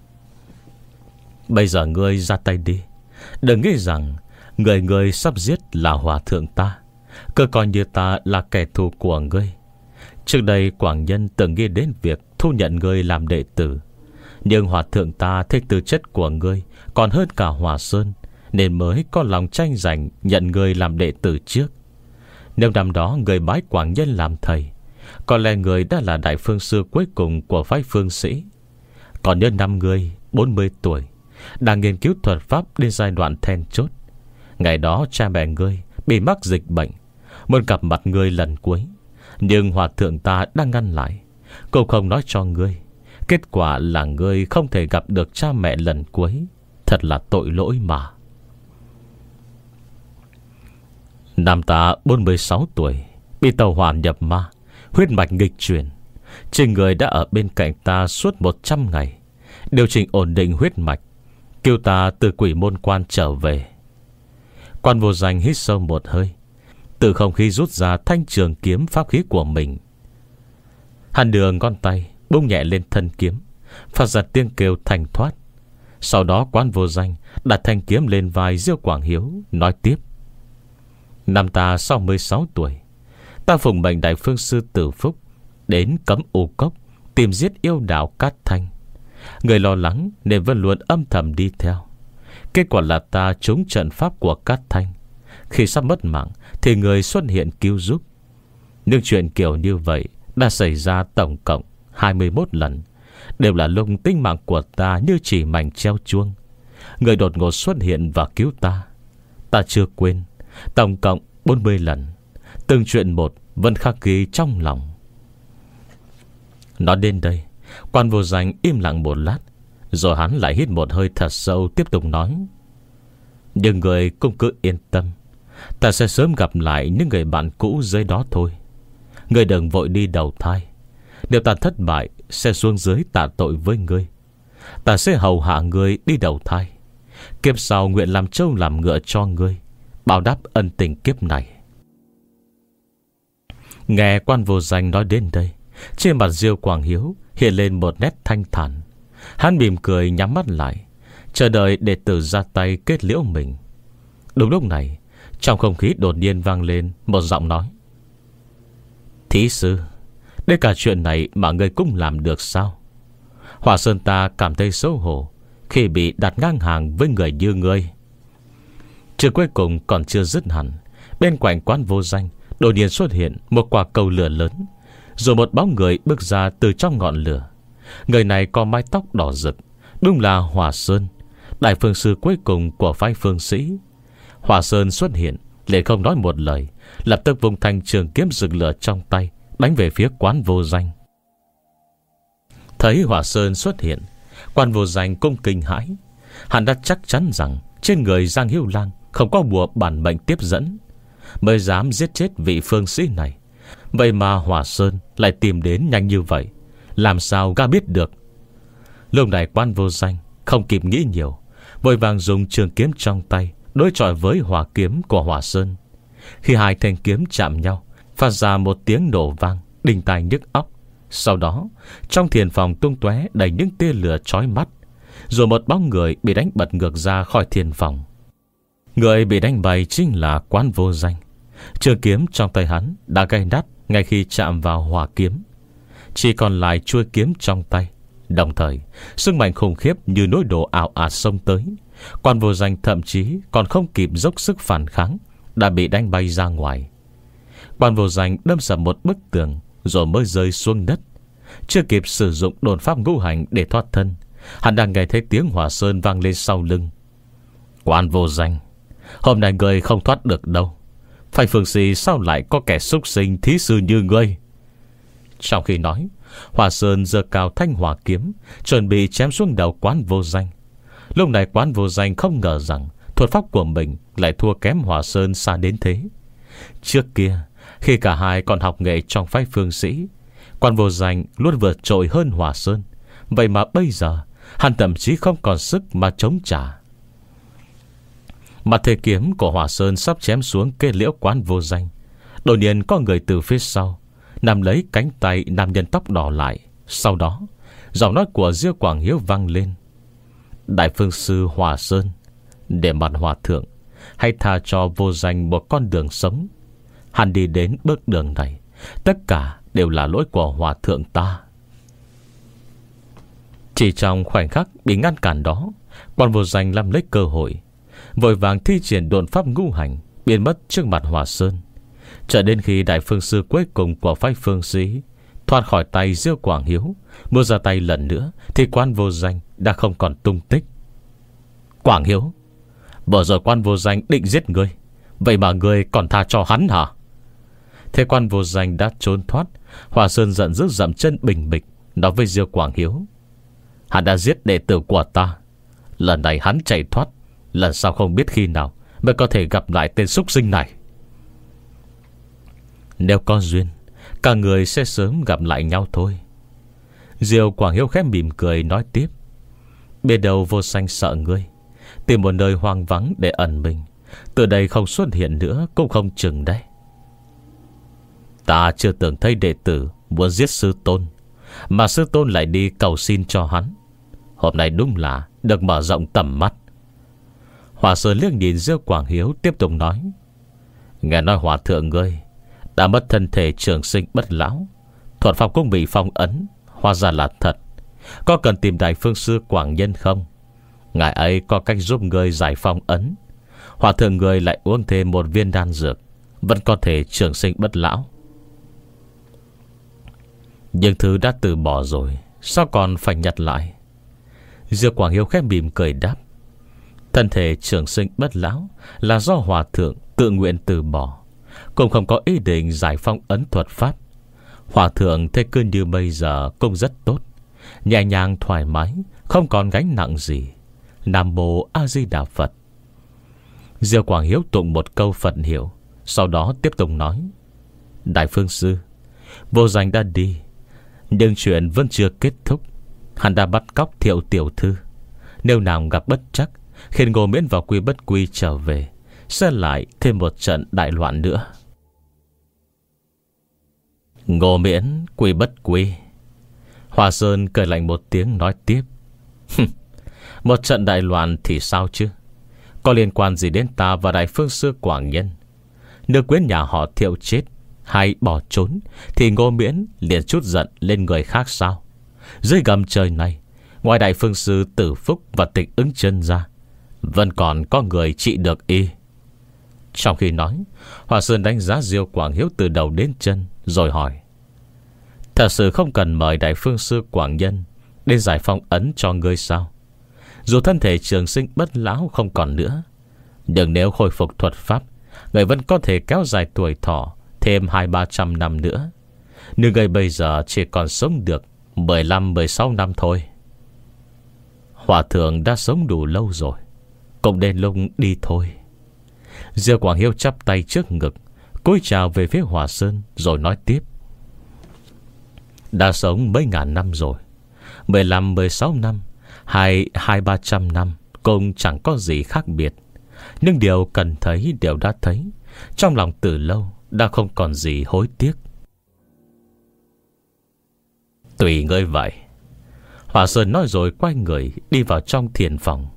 S1: Bây giờ ngươi ra tay đi. Đừng nghĩ rằng người ngươi sắp giết là hòa thượng ta, cứ coi như ta là kẻ thù của ngươi. Trước đây Quảng Nhân từng nghĩ đến việc thu nhận ngươi làm đệ tử, nhưng hòa thượng ta thích tư chất của ngươi còn hơn cả Hòa Sơn, nên mới có lòng tranh giành nhận ngươi làm đệ tử trước. Nếu năm đó người bái Quảng Nhân làm thầy, có lẽ người đã là đại phương sư cuối cùng của phái Phương Sĩ. Còn nhớ năm ngươi bốn mươi tuổi, đang nghiên cứu thuật pháp đến giai đoạn then chốt. Ngày đó cha mẹ ngươi bị mắc dịch bệnh, muốn gặp mặt ngươi lần cuối, nhưng hòa thượng ta đang ngăn lại. Cô không nói cho ngươi. Kết quả là ngươi không thể gặp được cha mẹ lần cuối. Thật là tội lỗi mà. Nam ta bốn mươi sáu tuổi, bị tàu hỏa nhập ma, huyết mạch nghịch chuyển. Trên người đã ở bên cạnh ta suốt một trăm ngày, điều chỉnh ổn định huyết mạch, kêu ta từ quỷ môn quan trở về. Quan Vô Danh hít sâu một hơi, từ không khí rút ra thanh trường kiếm pháp khí của mình. Hắn đưa ngón tay bung nhẹ lên thân kiếm, phát ra tiếng kêu thanh thoát. Sau đó Quan Vô Danh đặt thanh kiếm lên vai Diêu Quảng Hiếu, nói tiếp: Năm ta sáu mươi sáu tuổi, ta phụng mệnh Đại Phương Sư Tử Phúc đến Cấm U Cốc tìm giết yêu đạo Cát Thanh. Người lo lắng nên vẫn luôn âm thầm đi theo. Kết quả là ta trúng trận pháp của Cát Thanh. Khi sắp mất mạng thì người xuất hiện cứu giúp. Nhưng chuyện kiểu như vậy đã xảy ra tổng cộng hai mươi mốt lần, đều là lúc tính mạng của ta như chỉ mảnh treo chuông. Người đột ngột xuất hiện và cứu ta, ta chưa quên. Tổng cộng bốn mươi lần, từng chuyện một vẫn khắc ghi trong lòng. Nói đến đây, Quan Vô Danh im lặng một lát, rồi hắn lại hít một hơi thật sâu, tiếp tục nói: Nhưng người cũng cứ yên tâm, ta sẽ sớm gặp lại những người bạn cũ dưới đó thôi. Người đừng vội đi đầu thai. Nếu ta thất bại, sẽ xuống dưới tạ tội với ngươi. Ta sẽ hầu hạ ngươi đi đầu thai. Kiếp sau nguyện làm trâu làm ngựa cho ngươi, báo đáp ân tình kiếp này. Nghe Quan Vô Danh nói đến đây, trên mặt Diêu Quảng Hiếu hiện lên một nét thanh thản. Hắn mỉm cười nhắm mắt lại, chờ đợi đệ tử ra tay kết liễu mình. Đúng lúc này, trong không khí đột nhiên vang lên một giọng nói: Thí sư, đến cả chuyện này mà ngươi cũng làm được sao? Hỏa Sơn ta cảm thấy xấu hổ khi bị đặt ngang hàng với người như ngươi. Chưa cuối cùng còn chưa dứt hẳn, bên cạnh Quan Vô Danh đột nhiên xuất hiện một quả cầu lửa lớn, rồi một bóng người bước ra từ trong ngọn lửa. Người này có mái tóc đỏ rực, đúng là Hỏa Sơn, Đại Phương Sư cuối cùng của phái Phương Sĩ. Hỏa Sơn xuất hiện liền không nói một lời, lập tức vung thanh trường kiếm rực lửa trong tay đánh về phía Quan Vô Danh. Thấy Hỏa Sơn xuất hiện, Quan Vô Danh cũng kinh hãi. Hắn đã chắc chắn rằng trên người Giang Hiếu Lang không có bùa bản mệnh tiếp dẫn, mới dám giết chết vị phương sĩ này. Vậy mà Hỏa Sơn lại tìm đến nhanh như vậy, làm sao gã biết được? Lúc này Quan Vô Danh không kịp nghĩ nhiều, vội vàng dùng trường kiếm trong tay đối chọi với hỏa kiếm của Hỏa Sơn. Khi hai thanh kiếm chạm nhau, phát ra một tiếng nổ vang đinh tai nhức óc. Sau đó trong thiền phòng tung tóe đầy những tia lửa chói mắt, rồi một bóng người bị đánh bật ngược ra khỏi thiền phòng. Người bị đánh bay chính là Quan Vô Danh. Trường kiếm trong tay hắn đã gay nát ngay khi chạm vào hỏa kiếm, chỉ còn lại chuôi kiếm trong tay. Đồng thời sức mạnh khủng khiếp như núi đổ ảo ạt xông tới. Quan Vô Danh thậm chí còn không kịp dốc sức phản kháng, đã bị đánh bay ra ngoài. Quan Vô Danh đâm sập một bức tường, rồi mới rơi xuống đất. Chưa kịp sử dụng đồn pháp ngũ hành để thoát thân, hắn đang nghe thấy tiếng Hỏa Sơn vang lên sau lưng. Quan Vô Danh, hôm nay ngươi không thoát được đâu. Phải Phương Sĩ sao lại có kẻ súc sinh thí sư như ngươi? Trong khi nói, Hỏa Sơn giơ cao thanh hỏa kiếm, chuẩn bị chém xuống đầu Quan Vô Danh. Lúc này Quan Vô Danh không ngờ rằng thuật pháp của mình lại thua kém Hỏa Sơn xa đến thế. Trước kia, khi cả hai còn học nghệ trong phái Phương Sĩ, Quan Vô Danh luôn vượt trội hơn Hỏa Sơn. Vậy mà bây giờ hắn thậm chí không còn sức mà chống trả. Mặt thế kiếm của Hỏa Sơn sắp chém xuống kết liễu Quan Vô Danh, đột nhiên có người từ phía sau nắm lấy cánh tay nam nhân tóc đỏ lại. Sau đó giọng nói của Diêu Quảng Hiếu vang lên: Đại Phương Sư Hỏa Sơn, để mặt hòa thượng, hãy tha cho Vô Danh một con đường sống. Hắn đi đến bước đường này, tất cả đều là lỗi của hòa thượng ta. Chỉ trong khoảnh khắc bị ngăn cản đó, Quan Vô Danh lâm lấy cơ hội, vội vàng thi triển độn pháp ngũ hành, biến mất trước mặt Hỏa Sơn. Cho đến khi Đại Phương Sư cuối cùng của phái Phương Sĩ thoát khỏi tay Diêu Quảng Hiếu, muốn ra tay lần nữa, thì Quan Vô Danh đã không còn tung tích. Quảng Hiếu, vừa rồi Quan Vô Danh định giết ngươi, Vậy mà ngươi còn tha cho hắn hả? Thế quan vô danh đã trốn thoát. Hòa Sơn giận dữ dậm chân bình bịch, nói với Diêu Quảng Hiếu: Hắn đã giết đệ tử của ta. Lần này hắn chạy thoát, lần sau không biết khi nào mới có thể gặp lại tên súc sinh này. Nếu có duyên, cả người sẽ sớm gặp lại nhau thôi. Diêu Quảng Hiếu khẽ mỉm cười nói tiếp: Biết đâu vô danh sợ ngươi, tìm một nơi hoang vắng để ẩn mình, từ đây không xuất hiện nữa cũng không chừng đấy. Ta chưa từng thấy đệ tử muốn giết sư tôn, mà sư tôn lại đi cầu xin cho hắn. Hôm nay đúng là được mở rộng tầm mắt. Hòa Sơn liếc nhìn Diêu Quảng Hiếu, tiếp tục nói: Nghe nói hòa thượng ngươi đã mất thân thể trường sinh bất lão, thuật pháp cũng bị phong ấn. Hóa ra là thật. Có cần tìm đại phương sư Quảng Nhân không? Ngài ấy có cách giúp ngươi giải phong ấn. Hòa thượng ngươi lại uống thêm một viên đan dược, vẫn có thể trường sinh bất lão. Nhưng thứ đã từ bỏ rồi, sao còn phải nhặt lại? Diêu Quảng Hiếu khẽ mỉm cười đáp: Thân thể trường sinh bất lão là do hòa thượng tự nguyện từ bỏ, cũng không có ý định giải phong ấn thuật pháp. Hòa thượng thế cư như bây giờ cũng rất tốt, nhẹ nhàng thoải mái, không còn gánh nặng gì. Nam Mô A Di Đà Phật. Diêu Quảng Hiếu tụng một câu Phật hiệu, sau đó tiếp tục nói: Đại phương sư, vô danh đã đi, nhưng chuyện vẫn chưa kết thúc. Hắn đã bắt cóc Thiệu tiểu thư. Nếu nào gặp bất trắc, khiến Ngô Miễn vào quy bất quy trở về, sẽ lại thêm một trận đại loạn nữa. Ngô Miễn quy bất quy. Hòa Sơn cười lạnh một tiếng nói tiếp: Một trận đại loạn thì sao chứ? Có liên quan gì đến ta và đại phương sư Quảng Nhân? Nếu quyến nhà họ Thiệu chết hay bỏ trốn, thì Ngô Miễn liền chút giận lên người khác sao? Dưới gầm trời này, ngoài đại phương sư Tử Phúc và Tịch Ứng Chân ra, vẫn còn có người trị được y. Trong khi nói, Hòa Sơn đánh giá Diêu Quảng Hiếu từ đầu đến chân, rồi hỏi: Thật sự không cần mời đại phương sư Quảng Nhân đến giải phong ấn cho ngươi sao? Dù thân thể trường sinh bất lão không còn nữa, nhưng nếu khôi phục thuật pháp, người vẫn có thể kéo dài tuổi thọ thêm hai ba trăm năm nữa. Nhưng người bây giờ chỉ còn sống được mười lăm mười sáu năm thôi. Hòa thượng đã sống đủ lâu rồi, cũng đến lúc đi thôi. Diêu Quảng Hiếu chắp tay trước ngực, cúi chào về phía Hòa Sơn, rồi nói tiếp: Đã sống mấy ngàn năm rồi, mười lăm mười sáu năm hay hai ba trăm năm cũng chẳng có gì khác biệt. Nhưng điều cần thấy đều đã thấy, trong lòng từ lâu đã không còn gì hối tiếc. Tùy ngươi vậy. Hòa Sơn nói rồi quay người đi vào trong thiền phòng.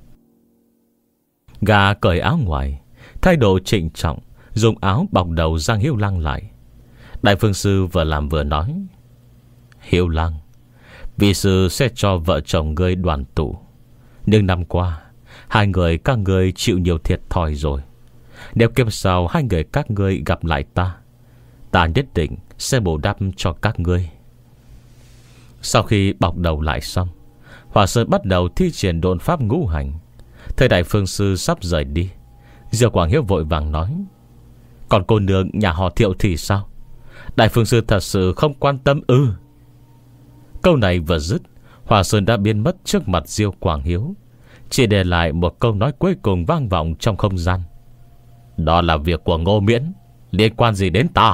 S1: Gà cởi áo ngoài, thái độ trịnh trọng, dùng áo bọc đầu Giang Hiếu Lăng lại. Đại phương sư vừa làm vừa nói: Hiếu Lăng, vị sư sẽ cho vợ chồng ngươi đoàn tụ. Nhưng năm qua, hai người các ngươi chịu nhiều thiệt thòi rồi. Nếu kiếp sau hai người các ngươi gặp lại ta, ta nhất định sẽ bù đắp cho các ngươi. Sau khi bọc đầu lại xong, Hòa Sơn bắt đầu thi triển độn pháp ngũ hành. Thời đại phương sư sắp rời đi, Diêu Quảng Hiếu vội vàng nói: Còn cô nương nhà họ Thiệu thì sao? Đại phương sư thật sự không quan tâm ư? Câu này vừa dứt, Hòa Sơn đã biến mất trước mặt Diêu Quảng Hiếu, chỉ để lại một câu nói cuối cùng vang vọng trong không gian: Đó là việc của Ngô Miễn, liên quan gì đến ta?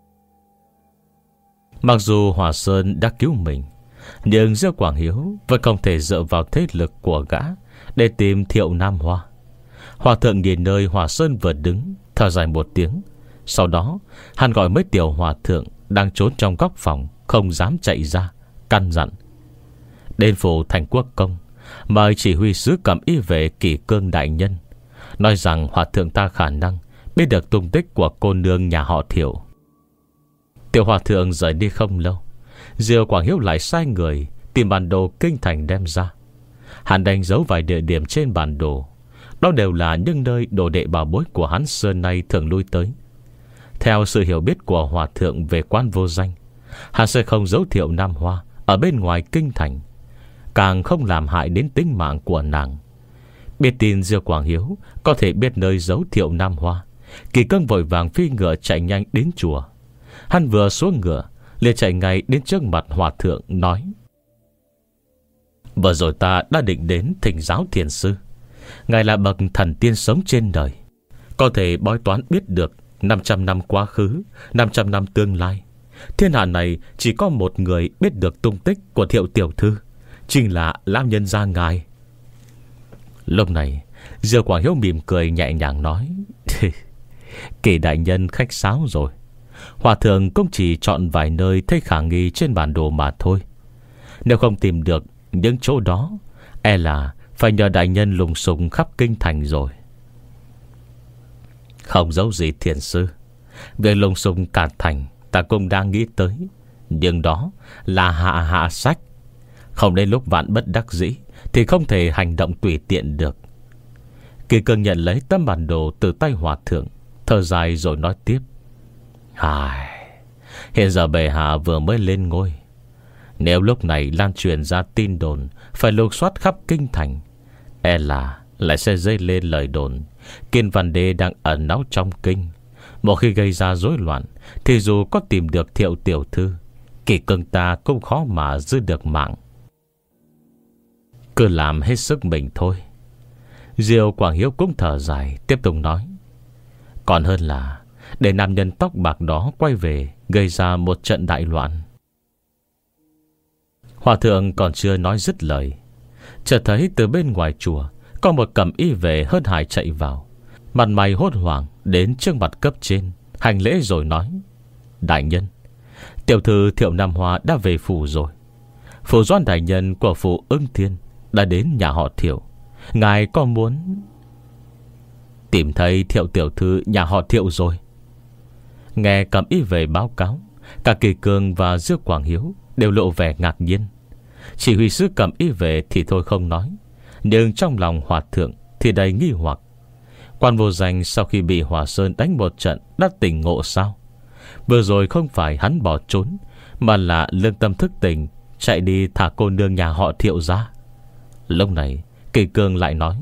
S1: Mặc dù Hòa Sơn đã cứu mình, nhưng Diêu Quảng Hiếu vẫn không thể dựa vào thế lực của gã để tìm Thiệu Nam Hoa. Hòa thượng nhìn nơi Hòa Sơn vừa đứng, thở dài một tiếng. Sau đó hắn gọi mấy tiểu hòa thượng đang trốn trong góc phòng, không dám chạy ra, căn dặn: Đến phủ Thành Quốc Công, mời chỉ huy sứ Cẩm Y Vệ Kỷ Cương đại nhân, nói rằng hòa thượng ta khả năng biết được tung tích của cô nương nhà họ Thiệu. Tiểu hòa thượng rời đi không lâu, Diêu Quảng Hiếu lại sai người tìm bản đồ kinh thành đem ra. Hắn đánh dấu vài địa điểm trên bản đồ. Đó đều là những nơi đồ đệ bảo bối của hắn xưa nay thường lui tới. Theo sự hiểu biết của hòa thượng về Quan Vô Danh, hắn sẽ không giấu Thiệu Nam Hoa ở bên ngoài kinh thành, càng không làm hại đến tính mạng của nàng. Biết tin Diêu Quảng Hiếu có thể biết nơi giấu Thiệu Nam Hoa, Kỳ Cương vội vàng phi ngựa chạy nhanh đến chùa. Hắn vừa xuống ngựa liền chạy ngay đến trước mặt hòa thượng nói: Vừa rồi ta đã định đến thỉnh giáo thiền sư. Ngài là bậc thần tiên sống trên đời, có thể bói toán biết được năm trăm năm quá khứ, năm trăm năm tương lai. Thiên hạ này chỉ có một người biết được tung tích của Thiệu tiểu thư, chính là lão nhân gia ngài. Lúc này Diêu Quảng Hiếu mỉm cười nhẹ nhàng nói: Kỳ đại nhân khách sáo rồi. Hòa thượng cũng chỉ chọn vài nơi thấy khả nghi trên bản đồ mà thôi. Nếu không tìm được những chỗ đó, e là phải nhờ đại nhân lùng sục khắp kinh thành rồi. Không giấu gì thiền sư, việc lùng sục cả thành ta cũng đang nghĩ tới, nhưng đó là hạ hạ sách. Không đến lúc vạn bất đắc dĩ thì không thể hành động tùy tiện được. Kỳ Cương nhận lấy tấm bản đồ từ tay hòa thượng, thở dài rồi nói tiếp: Hài, hiện giờ bệ hạ vừa mới lên ngôi. Nếu lúc này lan truyền ra tin đồn phải lục soát khắp kinh thành, e là lại sẽ dấy lên lời đồn Kiên Văn Đế đang ẩn náu trong kinh. Một khi gây ra rối loạn thì dù có tìm được Thiệu tiểu thư, Kỳ Cương ta cũng khó mà giữ được mạng. Cứ làm hết sức mình thôi. Diêu Quảng Hiếu cũng thở dài tiếp tục nói: Còn hơn là để nam nhân tóc bạc đó quay về gây ra một trận đại loạn. Hòa thượng còn chưa nói dứt lời, chợt thấy từ bên ngoài chùa có một cẩm y vệ hớt hải chạy vào, mặt mày hốt hoảng đến trước mặt cấp trên hành lễ rồi nói: Đại nhân, tiểu thư Thiệu Nam Hoa đã về phủ rồi. Phủ doan đại nhân của phủ Ưng Thiên đã đến nhà họ Thiệu. Ngài có muốn... Tìm thấy Thiệu tiểu thư nhà họ Thiệu rồi. Nghe cẩm y về báo cáo, cả Kỳ Cương và Diêu Quảng Hiếu đều lộ vẻ ngạc nhiên. Chỉ huy sứ cẩm y về thì thôi không nói, nhưng trong lòng hòa thượng thì đầy nghi hoặc. Quan vô danh sau khi bị Hỏa Sơn đánh một trận đã tỉnh ngộ sao? Vừa rồi không phải hắn bỏ trốn, mà là lương tâm thức tỉnh, chạy đi thả cô nương nhà họ Thiệu ra. Lúc này Kỳ Cương lại nói: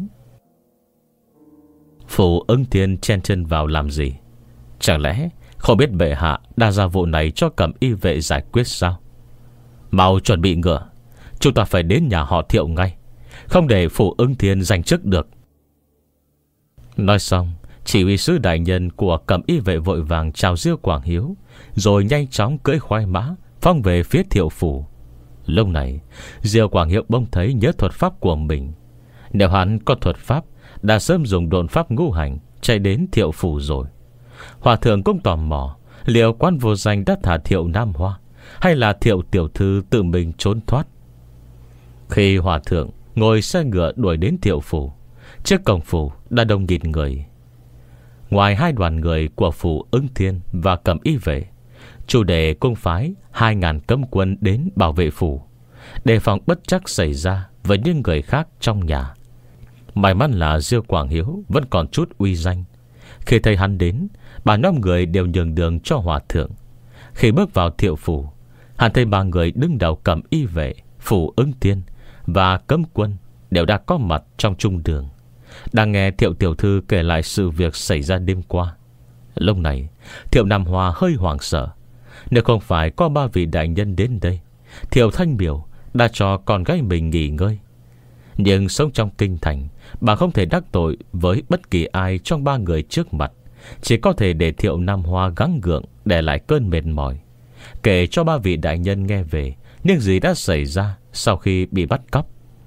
S1: Phủ Ưng Thiên chen chân vào làm gì? Chẳng lẽ không biết bệ hạ đã ra vụ này cho cẩm y vệ giải quyết sao? Mau chuẩn bị ngựa, chúng ta phải đến nhà họ Thiệu ngay, không để phủ Ưng Thiên giành chức được. Nói xong, chỉ huy sứ đại nhân của cẩm y vệ vội vàng chào Diêu Quảng Hiếu, rồi nhanh chóng cưỡi khoái mã phóng về phía Thiệu phủ. Lúc này Diêu Quảng Hiếu bỗng thấy nhớ thuật pháp của mình. Nếu hắn có thuật pháp, đã sớm dùng độn pháp ngũ hành chạy đến Thiệu phủ rồi. Hòa thượng cũng tò mò, liệu quan vô danh đã thả Thiệu Nam Hoa, hay là Thiệu tiểu thư tự mình trốn thoát. Khi hòa thượng ngồi xe ngựa đuổi đến Thiệu phủ, trước cổng phủ đã đông nghịt người. Ngoài hai đoàn người của phủ Ưng Thiên và cẩm y vệ, chủ đề cung phái hai ngàn cấm quân đến bảo vệ phủ, đề phòng bất trắc xảy ra với những người khác trong nhà. May mắn là Diêu Quảng Hiếu vẫn còn chút uy danh. Khi thấy hắn đến, ba năm người đều nhường đường cho hòa thượng. Khi bước vào Thiệu phủ, hắn thấy ba người đứng đầu cẩm y vệ, phủ Ưng Thiên và cấm quân đều đã có mặt trong trung đường, đang nghe Thiệu tiểu thư kể lại sự việc xảy ra đêm qua. Lúc này Thiệu Nam Hoa hơi hoảng sợ. Nếu không phải có ba vị đại nhân đến đây, Thiệu Thanh Miểu đã cho con gái mình nghỉ ngơi. Nhưng sống trong kinh thành, bà không thể đắc tội với bất kỳ ai trong ba người trước mặt, chỉ có thể để Thiệu Nam Hoa gắng gượng để lại cơn mệt mỏi, kể cho ba vị đại nhân nghe về những gì đã xảy ra sau khi bị bắt cóc.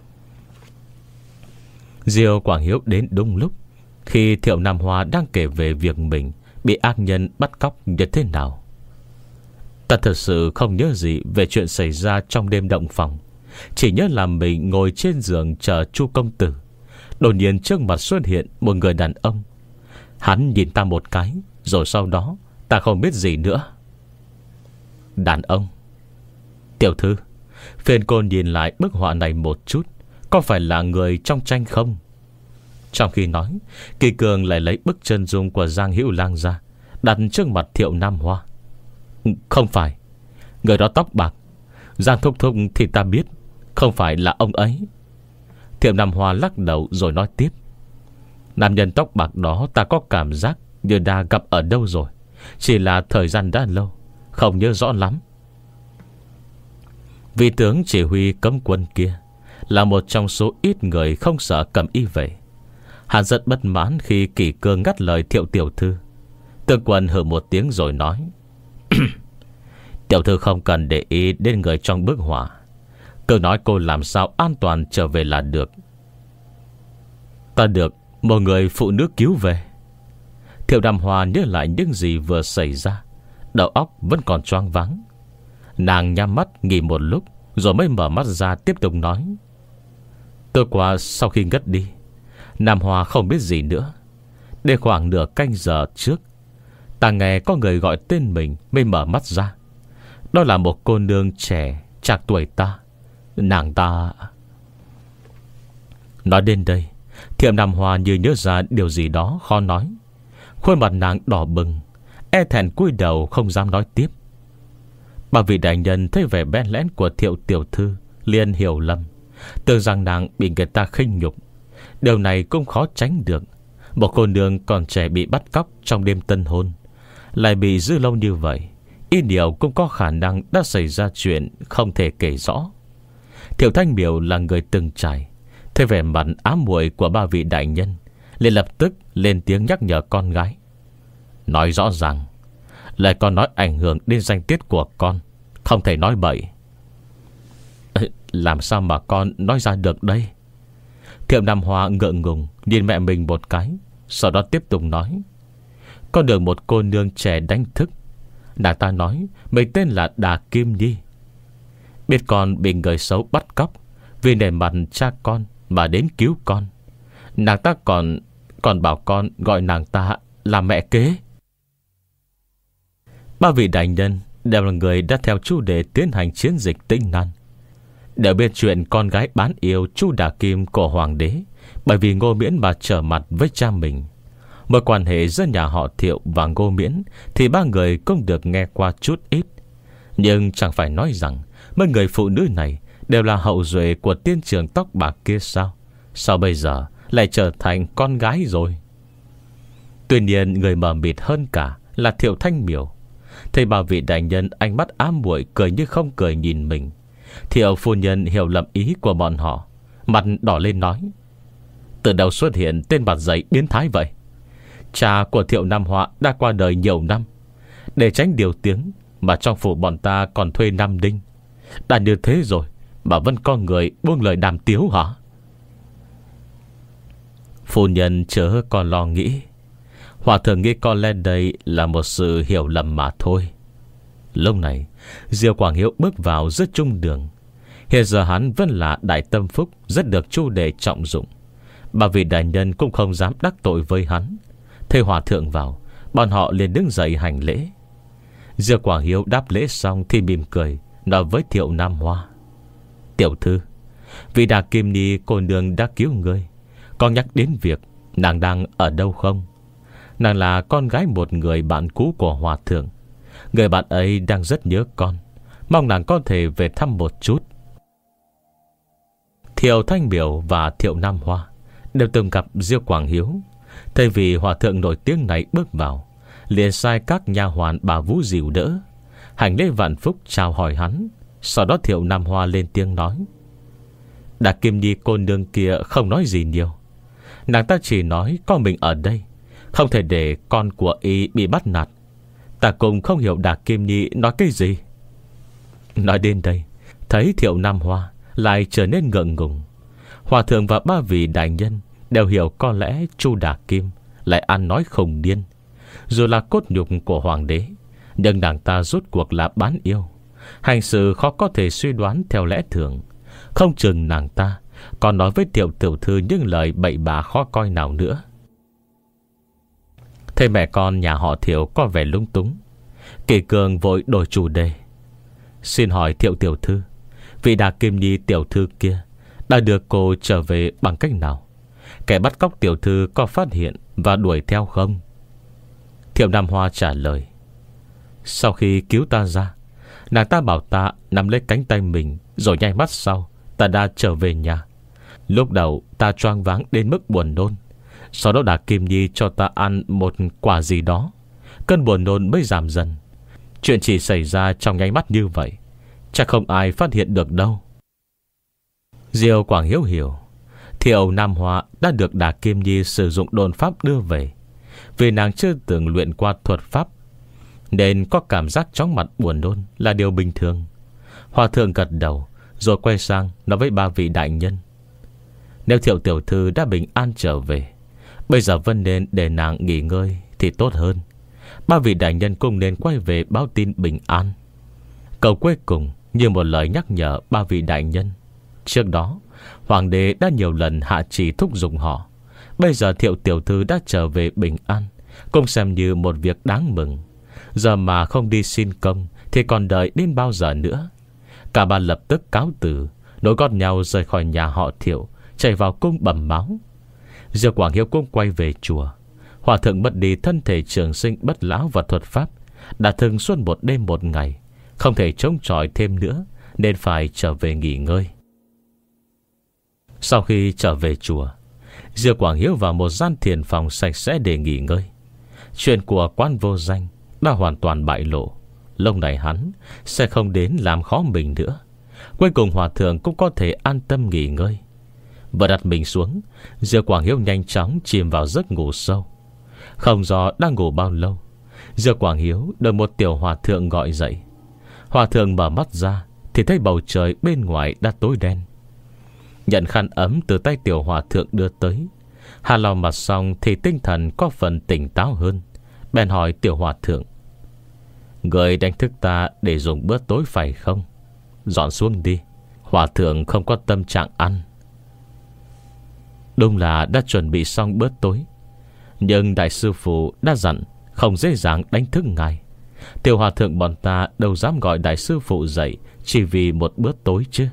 S1: Diêu Quảng Hiếu đến đúng lúc, khi Thiệu Nam Hoa đang kể về việc mình bị ác nhân bắt cóc như thế nào. Ta thật sự không nhớ gì về chuyện xảy ra trong đêm động phòng, chỉ nhớ là mình ngồi trên giường chờ Chu công tử. Đột nhiên trước mặt xuất hiện một người đàn ông. Hắn nhìn ta một cái, rồi sau đó ta không biết gì nữa. Đàn ông? Tiểu thư, phiền cô nhìn lại bức họa này một chút, có phải là người trong tranh không? Trong khi nói, Kỳ Cường lại lấy bức chân dung của Giang Hữu Lang ra, đặt trước mặt Thiệu Nam Hoa. Không phải, người đó tóc bạc, Giang thúc thúc thì ta biết, không phải là ông ấy. Thiệu Nam Hoa lắc đầu rồi nói tiếp: Nam nhân tóc bạc đó ta có cảm giác như đã gặp ở đâu rồi. Chỉ là thời gian đã lâu, không nhớ rõ lắm. Vị tướng chỉ huy cấm quân kia là một trong số ít người không sợ cầm y về. Hắn rất bất mãn khi Kỷ Cương ngắt lời Thiệu tiểu thư. Tướng quân hừ một tiếng rồi nói: Tiểu thư không cần để ý đến người trong bức hỏa, cứ nói cô làm sao an toàn trở về là được. Ta được một người phụ nữ cứu về. Thiệu Nam Hoa nhớ lại những gì vừa xảy ra, đầu óc vẫn còn choáng váng. Nàng nhắm mắt nghỉ một lúc rồi mới mở mắt ra tiếp tục nói: Tối qua sau khi ngất đi, Nam Hoa không biết gì nữa. Đến khoảng nửa canh giờ trước, ta nghe có người gọi tên mình mới mở mắt ra. Đó là một cô nương trẻ trạc tuổi ta. Nàng ta... Nói đến đây, Thiệu Nam Hoa như nhớ ra điều gì đó khó nói. Khuôn mặt nàng đỏ bừng, e thẹn cúi đầu không dám nói tiếp. Bà vị đại nhân thấy vẻ bẽn lẽn của Thiệu tiểu thư liền hiểu lầm, tưởng rằng nàng bị người ta khinh nhục. Điều này cũng khó tránh được. Một cô nương còn trẻ bị bắt cóc trong đêm tân hôn, lại bị giữ lâu như vậy, ít nhiều cũng có khả năng đã xảy ra chuyện không thể kể rõ. Thiệu Thanh Miểu là người từng trải, thấy vẻ mặt ám muội của ba vị đại nhân, liền lập tức lên tiếng nhắc nhở con gái: Nói rõ ràng, lời con nói ảnh hưởng đến danh tiết của con, không thể nói bậy. Làm sao mà con nói ra được đây? Thiệu Nam Hoa ngượng ngùng nhìn mẹ mình một cái, sau đó tiếp tục nói: Con được một cô nương trẻ đánh thức. Nàng ta nói mình tên là Đà Kim Nhi, biết con bị người xấu bắt cóc, vì nể mặt cha con mà đến cứu con. Nàng ta còn Còn bảo con gọi nàng ta là mẹ kế. Ba vị đại nhân đều là người đã theo Chu Đề tiến hành chiến dịch Tĩnh Nan, đều biết chuyện con gái bán yêu Chu Đà Kim của hoàng đế bởi vì Ngô Miễn mà trở mặt với cha mình. Mối quan hệ giữa nhà họ Thiệu và Ngô Miễn thì ba người cũng được nghe qua chút ít. Nhưng chẳng phải nói rằng mấy người phụ nữ này đều là hậu duệ của tiên trưởng tóc bạc kia sao? Sao bây giờ lại trở thành con gái rồi? Tuy nhiên người mờ mịt hơn cả là Thiệu Thanh Miểu. Thấy bà vị đại nhân ánh mắt ám muội cười như không cười nhìn mình, Thiệu phu nhân hiểu lầm ý của bọn họ, mặt đỏ lên nói: Từ đâu xuất hiện tên mặt dày biến thái vậy? Cha của Thiệu Nam Hoa đã qua đời nhiều năm, để tránh điều tiếng mà trong phủ bọn ta còn thuê Nam Đinh. Đã như thế rồi mà vẫn có người buông lời đàm tiếu hả? Phu nhân chớ còn lo nghĩ. Hòa thượng nghĩ có lẽ đây là một sự hiểu lầm mà thôi. Lúc này Diêu Quảng Hiếu bước vào rất trung đường. Hiện giờ hắn vẫn là đại tâm phúc, rất được Chu Đề trọng dụng. Bà vị đại nhân cũng không dám đắc tội với hắn. Thấy hòa thượng vào, bọn họ liền đứng dậy hành lễ. Diêu Quảng Hiếu đáp lễ xong thì mỉm cười nói với Thiệu Nam Hoa: Tiểu thư, vì Đà Kim Ni cô nương đã cứu ngươi, con nhắc đến việc nàng đang ở đâu không? Nàng là con gái một người bạn cũ của hòa thượng. Người bạn ấy đang rất nhớ con, mong nàng có thể về thăm một chút. Thiệu Thanh Miểu và Thiệu Nam Hoa đều từng gặp Diêu Quảng Hiếu. Thay vì hòa thượng nổi tiếng này bước vào, liền sai các nha hoàn bà Vũ dìu đỡ, hành lễ vạn phúc chào hỏi hắn. Sau đó Thiệu Nam Hoa lên tiếng nói: Đà Kim Nhi cô nương kia không nói gì nhiều. Nàng ta chỉ nói có mình ở đây, không thể để con của y bị bắt nạt. Ta cũng không hiểu Đà Kim Nhi nói cái gì. Nói đến đây, thấy Thiệu Nam Hoa lại trở nên ngượng ngùng. Hòa thượng và ba vị đại nhân đều hiểu có lẽ Chu Đà Kim lại ăn nói khùng điên. Dù là cốt nhục của hoàng đế, nhưng nàng ta rốt cuộc là bán yêu, hành sự khó có thể suy đoán theo lẽ thường. Không chừng nàng ta còn nói với Thiệu tiểu thư những lời bậy bạ khó coi nào nữa. Thấy mẹ con nhà họ Thiệu có vẻ lung túng, Kỳ Cường vội đổi chủ đề: Xin hỏi Thiệu tiểu thư, vị Đà Kim Nhi tiểu thư kia đã đưa cô trở về bằng cách nào? Kẻ bắt cóc tiểu thư có phát hiện và đuổi theo không? Thiệu Nam Hoa trả lời: Sau khi cứu ta ra, nàng ta bảo ta nắm lấy cánh tay mình, rồi nháy mắt sau ta đã trở về nhà. Lúc đầu ta choáng váng đến mức buồn nôn, Sau đó Đà Kim Nhi cho ta ăn một quả gì đó, cơn buồn nôn mới giảm dần. Chuyện chỉ xảy ra trong nháy mắt như vậy, chắc không ai phát hiện được đâu. Diêu Quảng Hiếu hiểu Thiệu Nam Hoa đã được Đà Kim Nhi sử dụng đồn pháp đưa về. Vì nàng chưa từng luyện qua thuật pháp, nên có cảm giác chóng mặt buồn nôn là điều bình thường. Hòa thượng gật đầu, rồi quay sang nói với ba vị đại nhân: nếu Thiệu tiểu thư đã bình an trở về, bây giờ vẫn nên để nàng nghỉ ngơi thì tốt hơn. Ba vị đại nhân cũng nên quay về báo tin bình an. Câu cuối cùng như một lời nhắc nhở ba vị đại nhân. Trước đó hoàng đế đã nhiều lần hạ chỉ thúc giục họ. Bây giờ Thiệu tiểu thư đã trở về bình an, cũng xem như một việc đáng mừng. Giờ mà không đi xin công thì còn đợi đến bao giờ nữa. Cả ba lập tức cáo từ, nối gót nhau rời khỏi nhà họ Thiệu, chạy vào cung bẩm báo. Diêu Quảng Hiếu cũng quay về chùa. Hòa thượng mất đi thân thể trường sinh bất lão và thuật pháp, đã thường suốt một đêm một ngày, không thể chống chọi thêm nữa, nên phải trở về nghỉ ngơi. Sau khi trở về chùa, Diêu Quảng Hiếu vào một gian thiền phòng sạch sẽ để nghỉ ngơi. Chuyện của Quan Vô Danh đã hoàn toàn bại lộ. Lúc này hắn sẽ không đến làm khó mình nữa. Cuối cùng hòa thượng cũng có thể an tâm nghỉ ngơi. Vừa đặt mình xuống, Diêu Quảng Hiếu nhanh chóng chìm vào giấc ngủ sâu. Không rõ đang ngủ bao lâu, Diêu Quảng Hiếu được một tiểu hòa thượng gọi dậy. Hòa thượng mở mắt ra thì thấy bầu trời bên ngoài đã tối đen. Nhận khăn ấm từ tay tiểu hòa thượng đưa tới, hà lau mặt xong thì tinh thần có phần tỉnh táo hơn. Bèn hỏi tiểu hòa thượng: người đánh thức ta để dùng bữa tối phải không? Dọn xuống đi, hòa thượng không có tâm trạng ăn. Đúng là đã chuẩn bị xong bữa tối, nhưng đại sư phụ đã dặn không dễ dàng đánh thức ngài. Tiểu hòa thượng bọn ta đâu dám gọi đại sư phụ dậy chỉ vì một bữa tối chứ.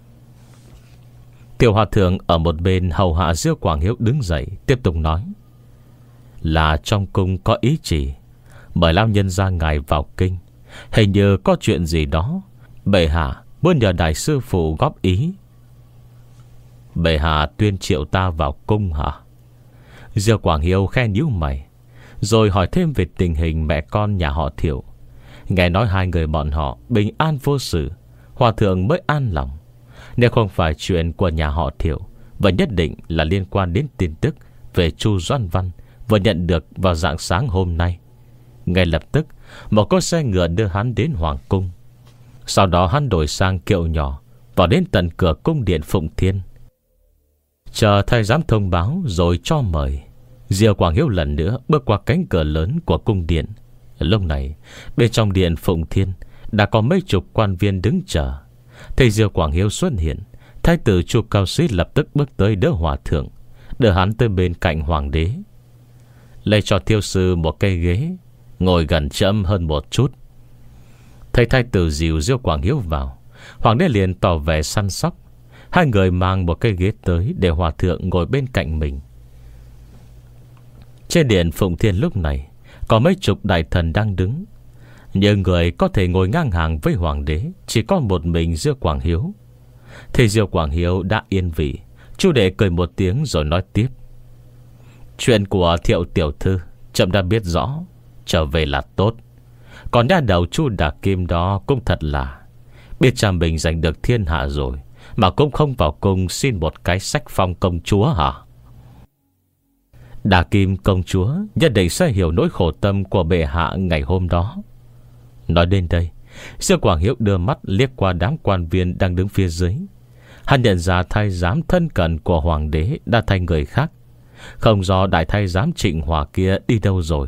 S1: Tiểu hòa thượng ở một bên hầu hạ Diêu Quảng Hiếu đứng dậy, tiếp tục nói: là trong cung có ý chỉ mời lão nhân ra ngài vào kinh. Hình như có chuyện gì đó, bệ hạ muốn nhờ đại sư phụ góp ý. Bệ hạ tuyên triệu ta vào cung hả? Diêu Quảng Hiếu khe nhíu mày, rồi hỏi thêm về tình hình mẹ con nhà họ Thiệu. Nghe nói hai người bọn họ bình an vô sự, hòa thượng mới an lòng. Nếu không phải chuyện của nhà họ Thiệu, và nhất định là liên quan đến tin tức về Chu Doãn Văn vừa nhận được vào rạng sáng hôm nay. Ngay lập tức một cỗ xe ngựa đưa hắn đến hoàng cung. Sau đó hắn đổi sang kiệu nhỏ, vào đến tận cửa cung điện Phụng Thiên. Chờ thái giám thông báo rồi cho mời, Diêu Quảng Hiếu lần nữa bước qua cánh cửa lớn của cung điện. Lúc này bên trong điện Phụng Thiên đã có mấy chục quan viên đứng chờ. Thấy Diêu Quảng Hiếu xuất hiện, thái tử Chu Cao Sĩ lập tức bước tới đỡ hòa thượng, đưa hắn tới bên cạnh hoàng đế. Lấy cho thiêu sư một cây ghế, ngồi gần chậm hơn một chút. Thấy thái tử dìu Diêu Quảng Hiếu vào, hoàng đế liền tỏ vẻ săn sóc. Hai người mang một cây ghế tới để hòa thượng ngồi bên cạnh mình. Trên điện Phụng Thiên lúc này có mấy chục đại thần đang đứng, nhưng người có thể ngồi ngang hàng với hoàng đế chỉ có một mình Diêu Quảng Hiếu. Thì Diêu Quảng Hiếu đã yên vị, Chu đệ cười một tiếng rồi nói tiếp: chuyện của Thiệu tiểu thư trẫm đã biết rõ, trở về là tốt. Còn nha đầu Chu Đà Kim đó cũng thật là biết cha mình giành được thiên hạ rồi mà cũng không vào cung xin một cái sách phong công chúa hả? Đà Kim công chúa nhất định sẽ hiểu nỗi khổ tâm của bệ hạ ngày hôm đó. Nói đến đây, Diêu Quảng Hiếu đưa mắt liếc qua đám quan viên đang đứng phía dưới. Hắn nhận ra thái giám thân cận của hoàng đế đã thành người khác, không rõ đại thái giám Trịnh Hòa kia đi đâu rồi.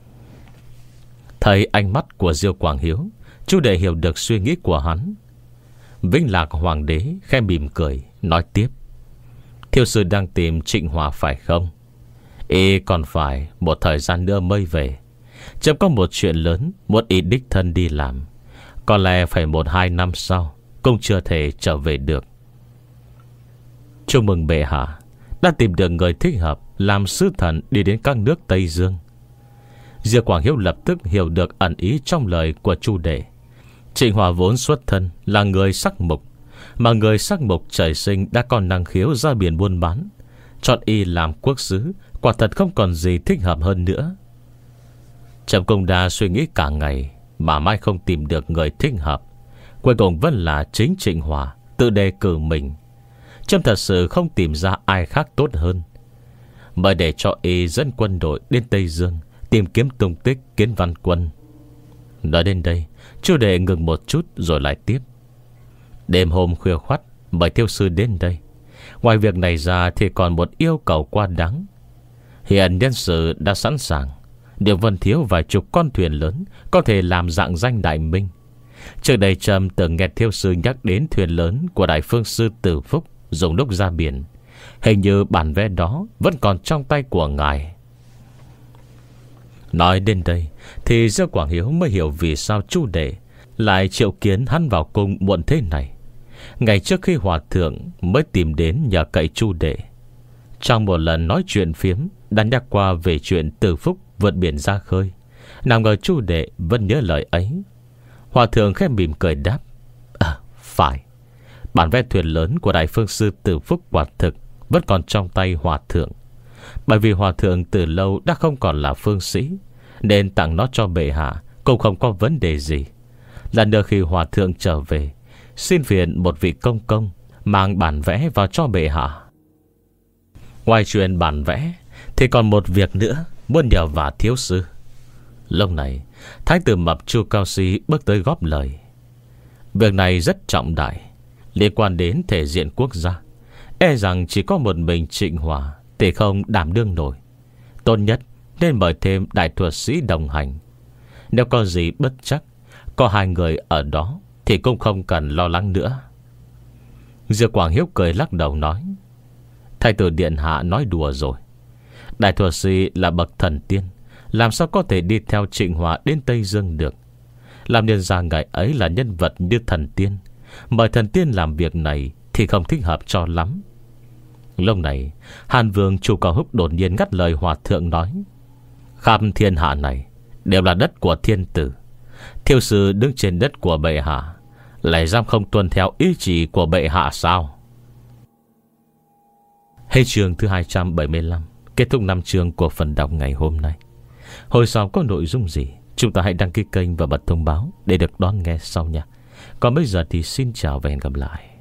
S1: Thấy ánh mắt của Diêu Quảng Hiếu, Chu đệ hiểu được suy nghĩ của hắn. Vĩnh Lạc hoàng đế khẽ mỉm cười, nói tiếp: thiếu sư đang tìm Trịnh Hòa phải không? Ý còn phải một thời gian nữa mới về. Chấm có một chuyện lớn muốn ý đích thân đi làm, có lẽ phải một hai năm sau cũng chưa thể trở về được. Chúc mừng bệ hạ đã tìm được người thích hợp làm sứ thần đi đến các nước Tây Dương. Diêu Quảng Hiếu lập tức hiểu được ẩn ý trong lời của Chu đệ. Trịnh Hòa vốn xuất thân là người sắc mục, mà người sắc mục trời sinh đã còn năng khiếu ra biển buôn bán, Chọn y làm quốc sứ quả thật không còn gì thích hợp hơn nữa. Trầm Công Đa suy nghĩ cả ngày mà mãi không tìm được người thích hợp. Cuối cùng vẫn là chính Trịnh Hòa tự đề cử mình. Trâm thật sự không tìm ra ai khác tốt hơn, mới để cho y dẫn quân đội đến Tây Dương tìm kiếm tung tích Kiến Văn Quân. Nói đến đây, Chu Đệ ngừng một chút rồi lại tiếp. Đêm hôm khuya khoắt mời Thiêu sư đến đây. Ngoài việc này ra thì còn một yêu cầu quá đáng. Hiện nhân sự đã sẵn sàng, Điệu Vân thiếu vài chục con thuyền lớn có thể làm rạng danh Đại Minh. Trước đây Trâm từng nghe Thiêu sư nhắc đến thuyền lớn của Đại Phương sư Tử Phúc dùng lúc ra biển. Hình như bản vẽ đó vẫn còn trong tay của ngài. Nói đến đây thì Dương Quảng Hiếu mới hiểu vì sao Chu Đệ lại triệu kiến hắn vào cung muộn thế này. Ngày trước khi hòa thượng mới tìm đến nhờ cậy Chu Đệ, trong một lần nói chuyện phiếm đã nhắc qua về chuyện Tử Phúc vượt biển ra khơi. Nào ngờ Chu Đệ vẫn nhớ lời ấy. Hòa thượng khẽ mỉm cười đáp: À phải, bản vẽ thuyền lớn của Đại Phương sư Tử Phúc quả thực vẫn còn trong tay hòa thượng. Bởi vì hòa thượng từ lâu đã không còn là phương sĩ, nên tặng nó cho bệ hạ cũng không có vấn đề gì. Lần nữa khi hòa thượng trở về, xin phiền một vị công công mang bản vẽ vào cho bệ hạ. Ngoài chuyện bản vẽ thì còn một việc nữa muốn nhờ vả thiếu sư. Lúc này Thái tử mập Chu Cao Sĩ bước tới góp lời. Việc này rất trọng đại, liên quan đến thể diện quốc gia. E rằng chỉ có một mình Trịnh Hòa thì không đảm đương nổi. Tốt nhất nên mời thêm đại thuật sĩ đồng hành. Nếu có gì bất chắc, có hai người ở đó thì cũng không cần lo lắng nữa. Dương Quảng Hiếu cười lắc đầu nói: Thái tử điện hạ nói đùa rồi. Đại thuật sĩ là bậc thần tiên, làm sao có thể đi theo Trịnh Hòa đến Tây Dương được. Làm nhân ra ngài ấy là nhân vật như thần tiên, mời thần tiên làm việc này thì không thích hợp cho lắm. Lúc này Hàn Vương Chu Cao Húc đột nhiên ngắt lời hòa thượng nói: Khắp thiên hạ này đều là đất của thiên tử. Thiêu sư đứng trên đất của bệ hạ, lại dám không tuân theo ý chỉ của bệ hạ sao? Hết chương thứ hai trăm bảy mươi lăm. Kết thúc năm chương của phần đọc ngày hôm nay. Hồi sau có nội dung gì, chúng ta hãy đăng ký kênh và bật thông báo để được đón nghe sau nha. Còn bây giờ thì xin chào và hẹn gặp lại.